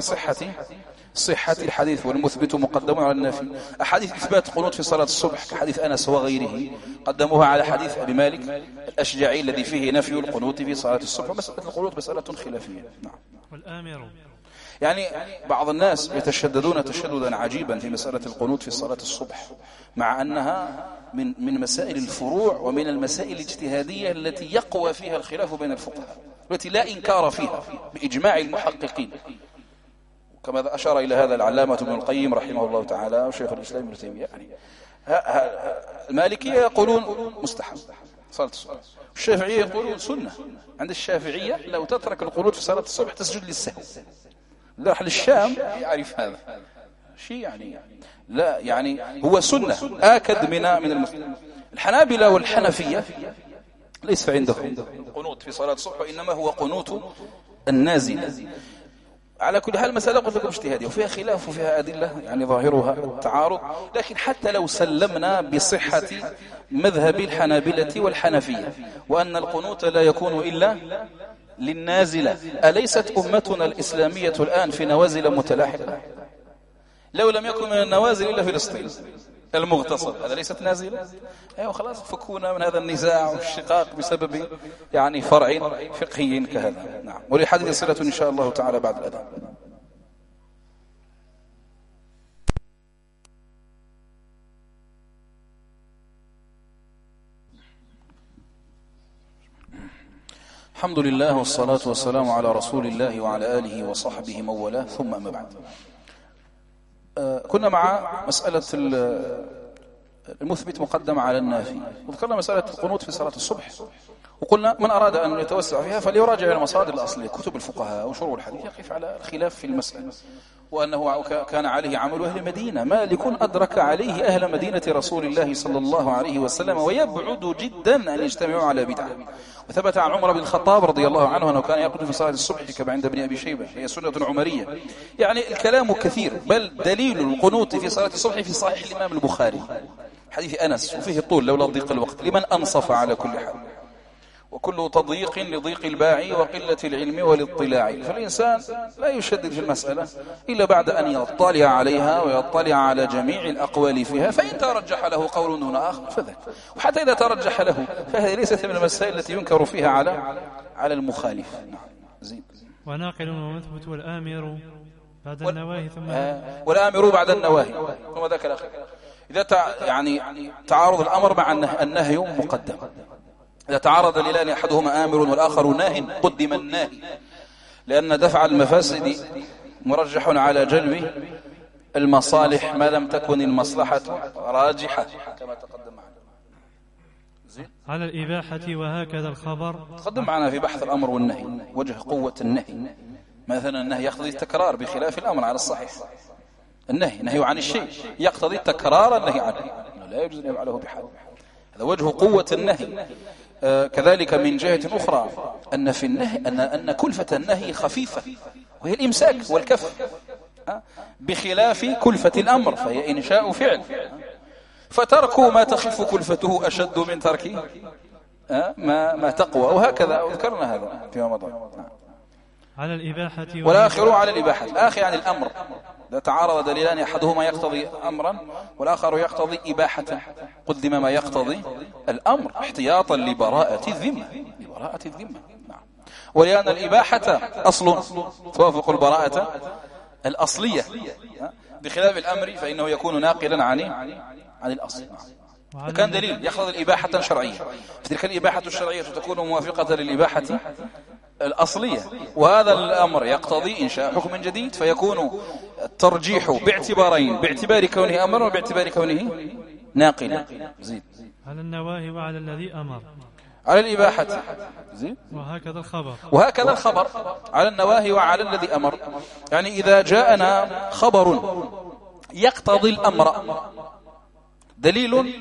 صحة الحديث، والمثبت مقدم على النافي. أحاديث إثبات قنوت في صلاة الصبح كحديث أنس وغيره قدموها على حديث أبي مالك الأشجعي الذي فيه نفي القنوت في صلاة الصبح. مسألة القنوت مسألة خلافية. نعم. والآمر، يعني بعض الناس يتشددون تشددا عجيبا في مسألة القنوت في صلاة الصبح، مع أنها من مسائل الفروع ومن المسائل الاجتهادية التي يقوى فيها الخلاف بين الفقهاء، التي لا إنكار فيها بإجماع المحققين، كما أشار إلى هذا العلامة ابن القيم رحمه الله تعالى وشيخ الإسلام ابن تيمية. يعني المالكية يقولون مستحب صلاة الصبح، والشافعية يقولون سنة. عند الشافعية لو تترك القنوت في صلاة الصبح تسجد للسهو. لا أهل الشام يعرف هذا شيء، يعني لا يعني هو سنة آكد من المسلم. الحنابلة والحنفية ليس عندهم قنوت في صلاة الصبح، وإنما هو قنوت النازل. على كل حال مسألة قلت لكم اجتهادية وفيها خلاف وفيها أدلة يعني ظاهرها التعارض، لكن حتى لو سلمنا بصحة مذهب الحنابلة والحنفية وأن القنوت لا يكون إلا للنازلة، أليست أمتنا الإسلامية الآن في نوازل متلاحقة؟ لو لم يكن من النوازل إلا فلسطين المغتصب، هذا ليست نازلة؟ أيوة خلاص، فكونا من هذا النزاع والشقاق بسبب يعني فرع فقهي كهذا. نعم، ولحديث صلة إن شاء الله تعالى بعد الأذان. الحمد لله والصلاة والسلام على رسول الله وعلى آله وصحبه من والاه، ثم أما بعد. كنا مع مسألة المثبت مقدم على النافي، وذكرنا مسألة القنوت في صلاة الصبح، وقلنا من أراد أن يتوسع فيها فليراجع المصادر الأصلية كتب الفقهاء وشروح الحديث يقف على الخلاف في المسألة، وأنه كان عليه عمل أهل مدينة. مالك أدرك عليه أهل مدينة رسول الله صلى الله عليه وسلم، ويبعد جدا أن يجتمعوا على بدعة. وثبت عن عمر بن الخطاب رضي الله عنه أنه كان يقنط في صلاة الصبح كما عند ابن أبي شيبة، هي سنة عمرية. يعني الكلام كثير، بل دليل القنوت في صلاة الصبح في صحيح الإمام البخاري حديث أنس، وفيه الطول لولا ضيق الوقت، لمن أنصف على كل حال، وكل تضييق لضيق الباعي وقلة العلم والاطلاع. فالإنسان لا يشدد في المسألة إلا بعد أن يطلع عليها ويطلع على جميع الأقوال فيها، فإن ترجح له قول دون آخر فذاك، وحتى إذا ترجح له فهذه ليست من المسائل التي ينكر فيها على المخالف. زين. وناقل ومثبت والآمر بعد النواهي ثم والآمر بعد النواهي ثم ذاك الأخير. إذا يعني تعارض الأمر مع النهي مقدم. إذا تعارض دليلان أحدهما آمر والآخر ناه قدم الناهي، لأن دفع المفاسد مرجح على جلب المصالح ما لم تكن المصلحة راجحة كما تقدم معنا. على الإباحة. وهكذا الخبر تقدم معنا في بحث الأمر والنهي وجه قوة النهي. مثلا النهي يقتضي التكرار بخلاف الأمر على الصحيح. نهي عن الشيء يقتضي تكرار النهي عنه، لا يجوز أن يفعله بحال. هذا وجه قوة النهي. كذلك من جهة أخرى أن في النهي أن كلفة النهي خفيفة، وهي الإمساك والكف، بخلاف كلفة الأمر فهي إنشاء فعل، فترك ما تخف كلفته أشد من ترك ما تقوى، وهكذا ذكرنا هذا فيما مضى. على الإباحة. والآخر على الإباحة. الآخر يعني الأمر، إذا تعارض دليلان أحدهما يقتضي أمرا والآخر يقتضي إباحة قدم ما يقتضي الأمر احتياطا لبراءة الذمة. نعم. ولأن الإباحة أصل توافق البراءة الأصلية، بخلاف الأمر فإنه يكون ناقلا عن الأصل. كان دليل يقتضي الإباحة شرعية، فتلك الإباحة الشرعية تكون موافقة للإباحة الأصلية، وهذا الأمر يقتضي إنشاء حكم جديد، فيكون الترجيح باعتبارين، باعتبار كونه أمر وباعتبار كونه ناقلا. زيد. على النواهي وعلى الذي أمر. على الإباحة. زيد. وهكذا الخبر على النواهي وعلى الذي أمر. يعني إذا جاءنا خبر يقتضي الأمر، دليل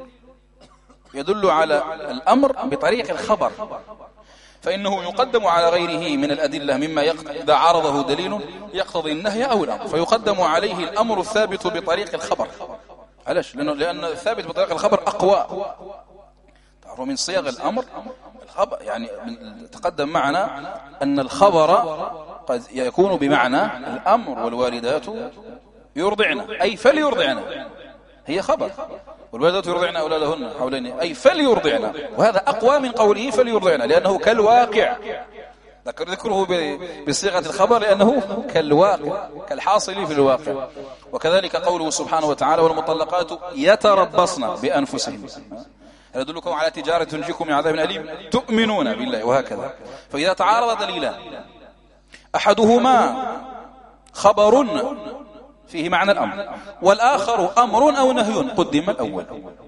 يدل على الأمر بطريق الخبر، فإنه يقدم على غيره من الأدلة مما إذا عارضه دليل يقتضي النهي أو الأمر، فيقدم عليه الأمر الثابت بطريق الخبر. علاش؟ لأن الثابت بطريق الخبر أقوى. تعرفوا من صيغ الأمر الخبر، يعني تقدم معنا أن الخبر قد يكون بمعنى الأمر، والوالدات يرضعن أي فليرضعن، هي خبر، والوالدات يرضعن أولادهن حولين أي فليرضعن، وهذا أقوى من قوله فليرضعن، لأنه كالواقع. ذكره بصيغة الخبر لأنه كالواقع، كالحاصل في الواقع. وكذلك قوله سبحانه وتعالى والمطلقات يتربصن بأنفسهم، هل يدلكم على تجارة تنجيكم من عذاب أليم تؤمنون بالله، وهكذا. فإذا تعارض دليلان أحدهما خبر فيه معنى الأمر والآخر أمر أو نهي قدم الأول.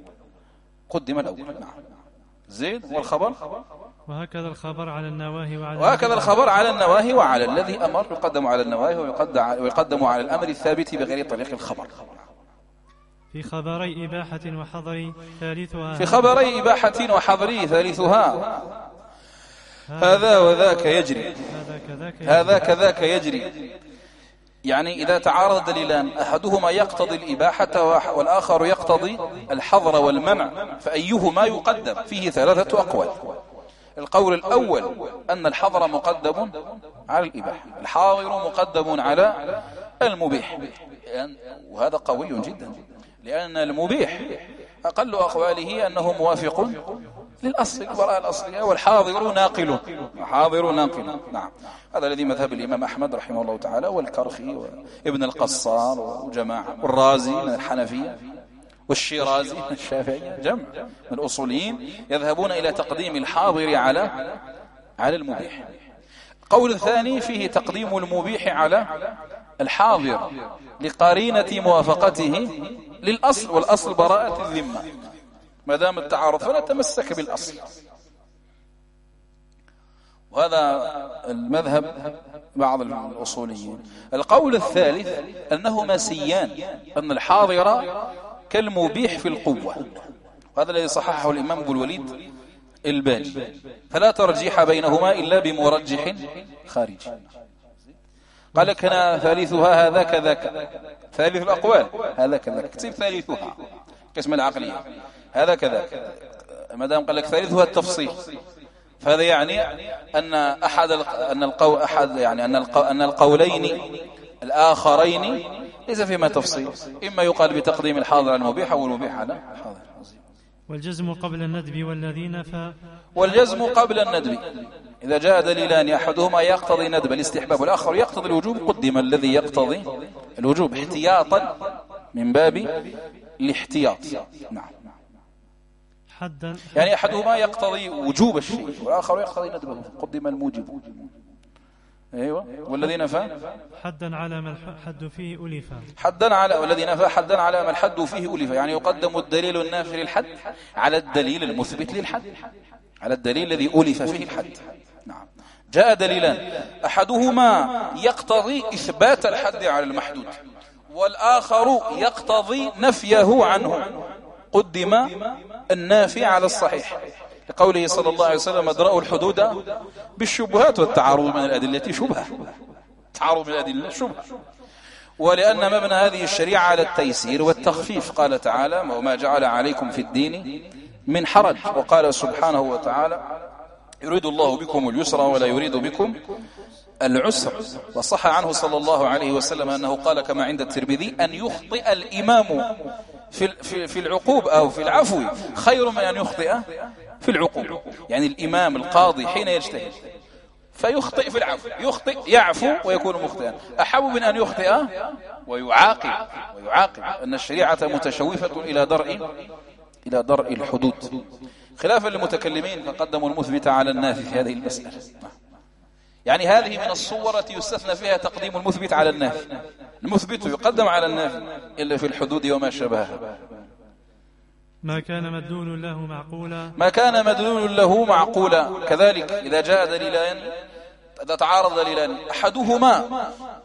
نعم. زيد. والخبر وهكذا الخبر على النواهي وعلى الذي أمر، يقدم على النواهي ويقدم على الأمر الثابت بغير طريق الخبر. في خبري إباحة وحظر ثالثها في خبري إباحة وحظر ثالثها هذا وذاك يجري، هذا كذاك يجري. يعني إذا تعارض دليلان أحدهما يقتضي الإباحة والآخر يقتضي الحظر والمنع فأيهما يقدم؟ فيه ثلاثة أقوال. القول الأول أن الحظر مقدم على الإباحة، الحاضر مقدم على المبيح، وهذا قوي جدا، لأن المبيح أقل أقواله أنه موافق للأصل، البراءة الأصلية، والحاضر ناقل، حاضر ناقل. نعم، هذا الذي مذهب الإمام أحمد رحمه الله تعالى والكرخي وابن القصار وجماعة، والرازي من الحنفية والشيرازي من الشافعية، جمع من الأصوليين يذهبون إلى تقديم الحاضر على المبيح. القول الثاني فيه تقديم المبيح على الحاضر لقرينة موافقته للأصل، والأصل براءة الذمة، ما دام التعارض فنتمسك بالأصل. وهذا المذهب بعض الأصوليين. القول الثالث أنهما سيان، أن الحاضر كالمبيح في القوة، وهذا الذي صححه الإمام أبو الوليد الباني، فلا ترجيح بينهما إلا بمرجح خارجي. قال لك هنا ثالثها هذا كذاك، ثالث الأقوال هذا كذاك، كتب ثالثها كاسم العقلية هذا كذاك، ما دام قال لك ثالثها التفصيل، فهذا يعني أن أن القولين الآخرين ليس فيما تفصيل، إما يقال بتقديم الحاضر على المبيح أو المبيح على الحاضر. والجزم قبل الندب والذين والجزم قبل الندب، إذا جاء دليلان أحدهما يقتضي ندب الاستحباب والآخر يقتضي الوجوب قدم الذي يقتضي الوجوب احتياطا من باب الاحتياط. نعم، حدا يعني أحدهما يقتضي وجوب الشيء والآخر يقتضي ندبه قدم الموجب. أيوة، والذي نفى حدا على ما الحد فيه ألف، حدا على والذي نفى حدا على ما الحد فيه ألف، يعني يقدم الدليل النافي للحد على الدليل المثبت للحد، على الدليل الذي ألف فيه الحد. نعم، جاء دليلان أحدهما يقتضي إثبات الحد على المحدود والآخر يقتضي نفيه عنه، قدم النافي على الصحيح، لقوله صلى الله عليه وسلم ادرأوا الحدود بالشبهات، والتعارض من الأدلة شبهة، تعارض من الأدلة شبهة، ولأن مبنى هذه الشريعة على التيسير والتخفيف. قال تعالى وما جعل عليكم في الدين من حرج، وقال سبحانه وتعالى يريد الله بكم اليسر ولا يريد بكم العسر. وصح عنه صلى الله عليه وسلم أنه قال كما عند الترمذي أن يخطئ الإمام في العقوب أو في العفو خير من أن يخطئ في العقوب، يعني الإمام القاضي حين يجتهد فيخطئ في العفو، يخطئ يعفو ويكون مخطئا، أحب من أن يخطئ ويعاقب، أن الشريعة متشوفة إلى درء الحدود، خلافا للمتكلمين فقدموا المثبت على النافي في هذه المسألة. يعني هذه من الصور التي يستثنى فيها تقديم المثبت على النافي، المثبت يقدم على النافي إلا في الحدود وما شبهها. ما كان مدلول له معقولا، ما كان مدلول له معقولا، كذلك إذا جاء دليلان، إذا تعارض دليلان أحدهما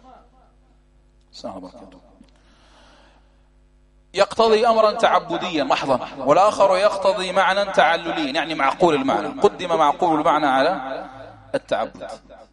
يقتضي أمرا تعبديا محضا والآخر يقتضي معنى تعلليا، يعني معقول المعنى، قدم معقول المعنى على التعبد،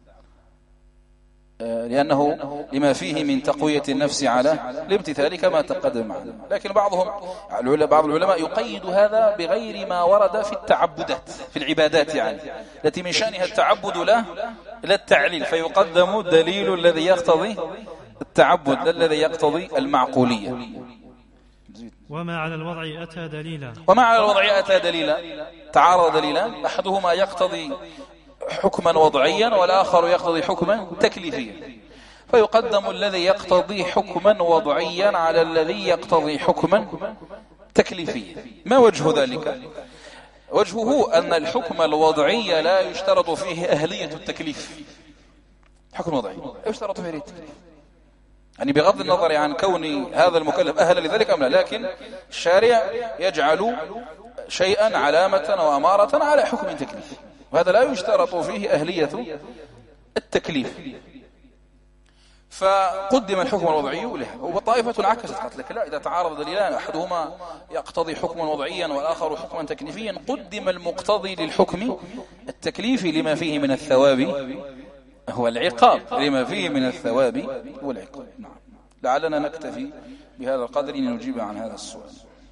لأنه لما فيه من تقوية النفس على الامتثال كما تقدم معنا. لكن بعض العلماء يقيد هذا بغير ما ورد في التعبدات في العبادات، يعني التي من شأنها التعبد لا التعليل، فيقدم الدليل الذي يقتضي التعبد الذي يقتضي المعقولية. وما على الوضع أتى دليلا، وما على الوضع أتى دليلا، تعارض دليلان أحدهما يقتضي حكما وضعيا والآخر يقتضي حكما تكليفيا، فيقدم الذي يقتضي حكما وضعيا على الذي يقتضي حكما تكليفيا. ما وجه ذلك؟ وجهه أن الحكم الوضعي لا يشترط فيه أهلية التكليف، حكم وضعي لا يشترط فيه التكليف، يعني بغض النظر عن كون هذا المكلف أهل لذلك أم لا، لكن الشارع يجعل شيئا علامة وأمارة على حكم تكليف، وهذا لا يشترط فيه أهلية التكليف. فقدم الحكم الوضعي له. وطائفة عكست قالت لك لا، إذا تعارض دليلان أحدهما يقتضي حكما وضعيا والآخر حكما تكليفيا قدم المقتضي للحكم التكليفي لما فيه من الثواب هو العقاب، لما فيه من الثواب والعقاب. نعم. لعلنا نكتفي بهذا القدر لنجيب عن هذا السؤال.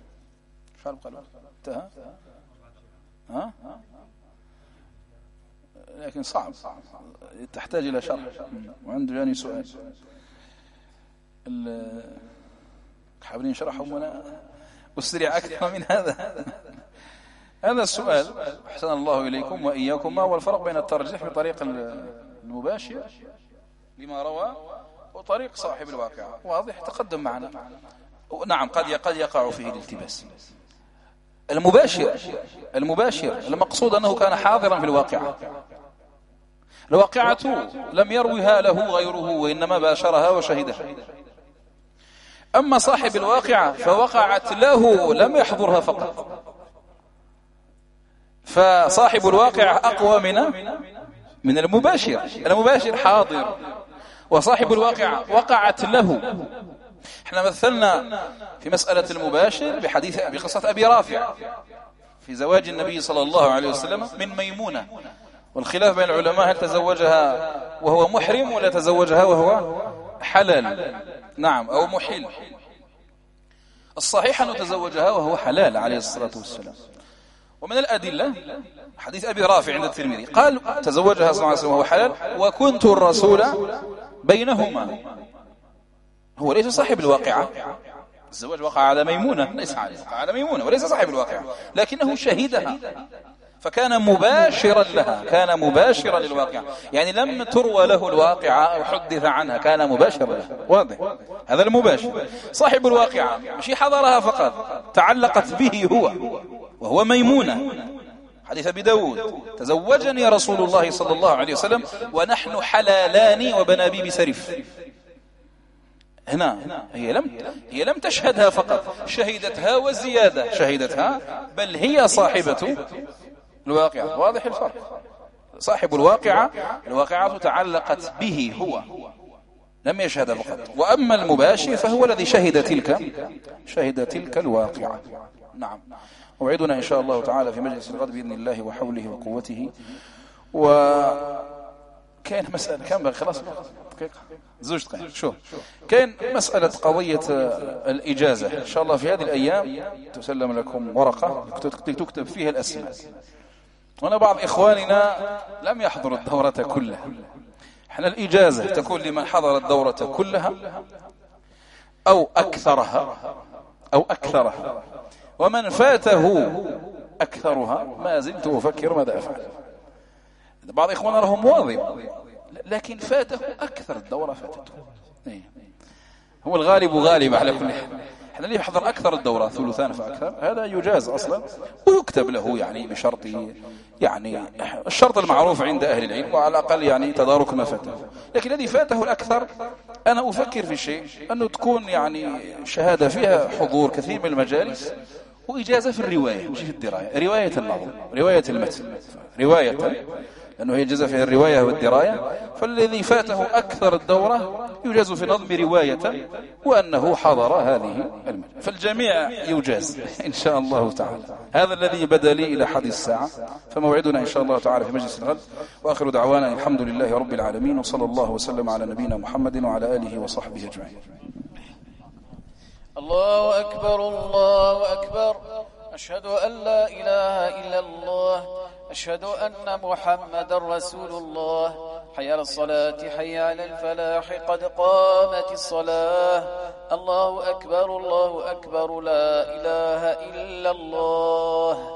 انتهى؟ ها؟ لكن صعب، تحتاج إلى شرح. وعنده جاني سؤال حابين نشرحهم وأنا أسرع أكثر من هذا. هذا السؤال أحسن الله إليكم وإياكم: ما هو الفرق بين الترجيح بطريق المباشر لما روى وطريق صاحب الواقع؟ واضح تقدم معنا. نعم، قد يقع فيه الالتباس. المباشر المقصود أنه كان حاضرا في الواقعة. الواقعة لم يروها له غيره وإنما باشرها وشهدها. أما صاحب الواقعة فوقعت له لم يحضرها فقط. فصاحب الواقعة أقوى من المباشر حاضر، وصاحب الواقعة وقعت له. احنا مثلنا في مسألة المباشر بقصة أبي رافع في زواج النبي صلى الله عليه وسلم من ميمونة، والخلاف بين العلماء هل تزوجها وهو محرم ولا تزوجها وهو حلال، نعم، أو محل. الصحيح أنه تزوجها وهو حلال عليه الصلاة والسلام. ومن الأدلة حديث أبي رافع عند الترمذي قال تزوجها صلى الله عليه وسلم وهو حلال وكنت الرسول بينهما. هو ليس صاحب الواقعة، الزواج وقع على ميمونة، ليس على ميمونة وليس صاحب الواقعة، لكنه شهدها فكان مباشرا لها، كان مباشرا للواقعة، يعني لم تروى له الواقعة أو حدث عنها، كان مباشرا لها. واضح؟ هذا المباشر. صاحب الواقعة مش حضرها فقط، تعلقت به هو وهو ميمونة. حديث أبي داود تزوجني رسول الله صلى الله عليه وسلم ونحن حلالان وبنابي بسرف. هنا هي لم تشهدها فقط، شهدتها وزيادة، شهدتها بل هي صاحبة الواقعة. واضح الفرق؟ صاحب الواقعة تعلقت به هو، لم يشهد فقط. وأما المباشر فهو الذي شهد تلك الواقعة. نعم. موعدنا إن شاء الله تعالى في مجلس الغد بإذن الله وحوله وقوته. وكان مسألة كم خلاص زوج دقائق. شو كان مسألة قضية الإجازة. إن شاء الله في هذه الأيام تسلم لكم ورقة تكتب فيها الأسماء. وأنا بعض إخواننا لم يحضر الدورة كلها. احنا الإجازة تكون لمن حضر الدورة كلها أو أكثرها، ومن فاته أكثرها ما زلت أفكر ماذا أفعل. بعض إخواننا لهم مواظب لكن فاته أكثر، الدورة فاتته. هو الغالب غالب على كل حال. احنا اللي يحضر أكثر الدورة ثلثان فأكثر هذا يجاز أصلا ويكتب له يعني بشرط، يعني الشرط المعروف عند أهل العلم وعلى الأقل يعني تدارك ما فاته. لكن الذي فاته الأكثر أنا أفكر في شيء أنه تكون يعني شهادة فيها حضور كثير من المجالس وإجازة في الرواية مش في الدراية، رواية النظم، رواية المتن، رواية، لأنه هي جزء في الرواية والدراية. فالذي فاته أكثر الدورة يجاز في نظم رواية وأنه حضر هذه المجلس، فالجميع يجاز إن شاء الله تعالى. هذا الذي بدا لي إلى حد الساعة. فموعدنا إن شاء الله تعالى في مجلس الغد. وآخر دعوانا الحمد لله رب العالمين، وصلى الله وسلم على نبينا محمد وعلى آله وصحبه أجمعين. الله أكبر الله أكبر، أشهد أن لا إله إلا الله، أشهد أن محمد رسول الله. حي على الصلاة حي على الفلاح قد قامت الصلاة. الله أكبر الله أكبر، لا إله إلا الله.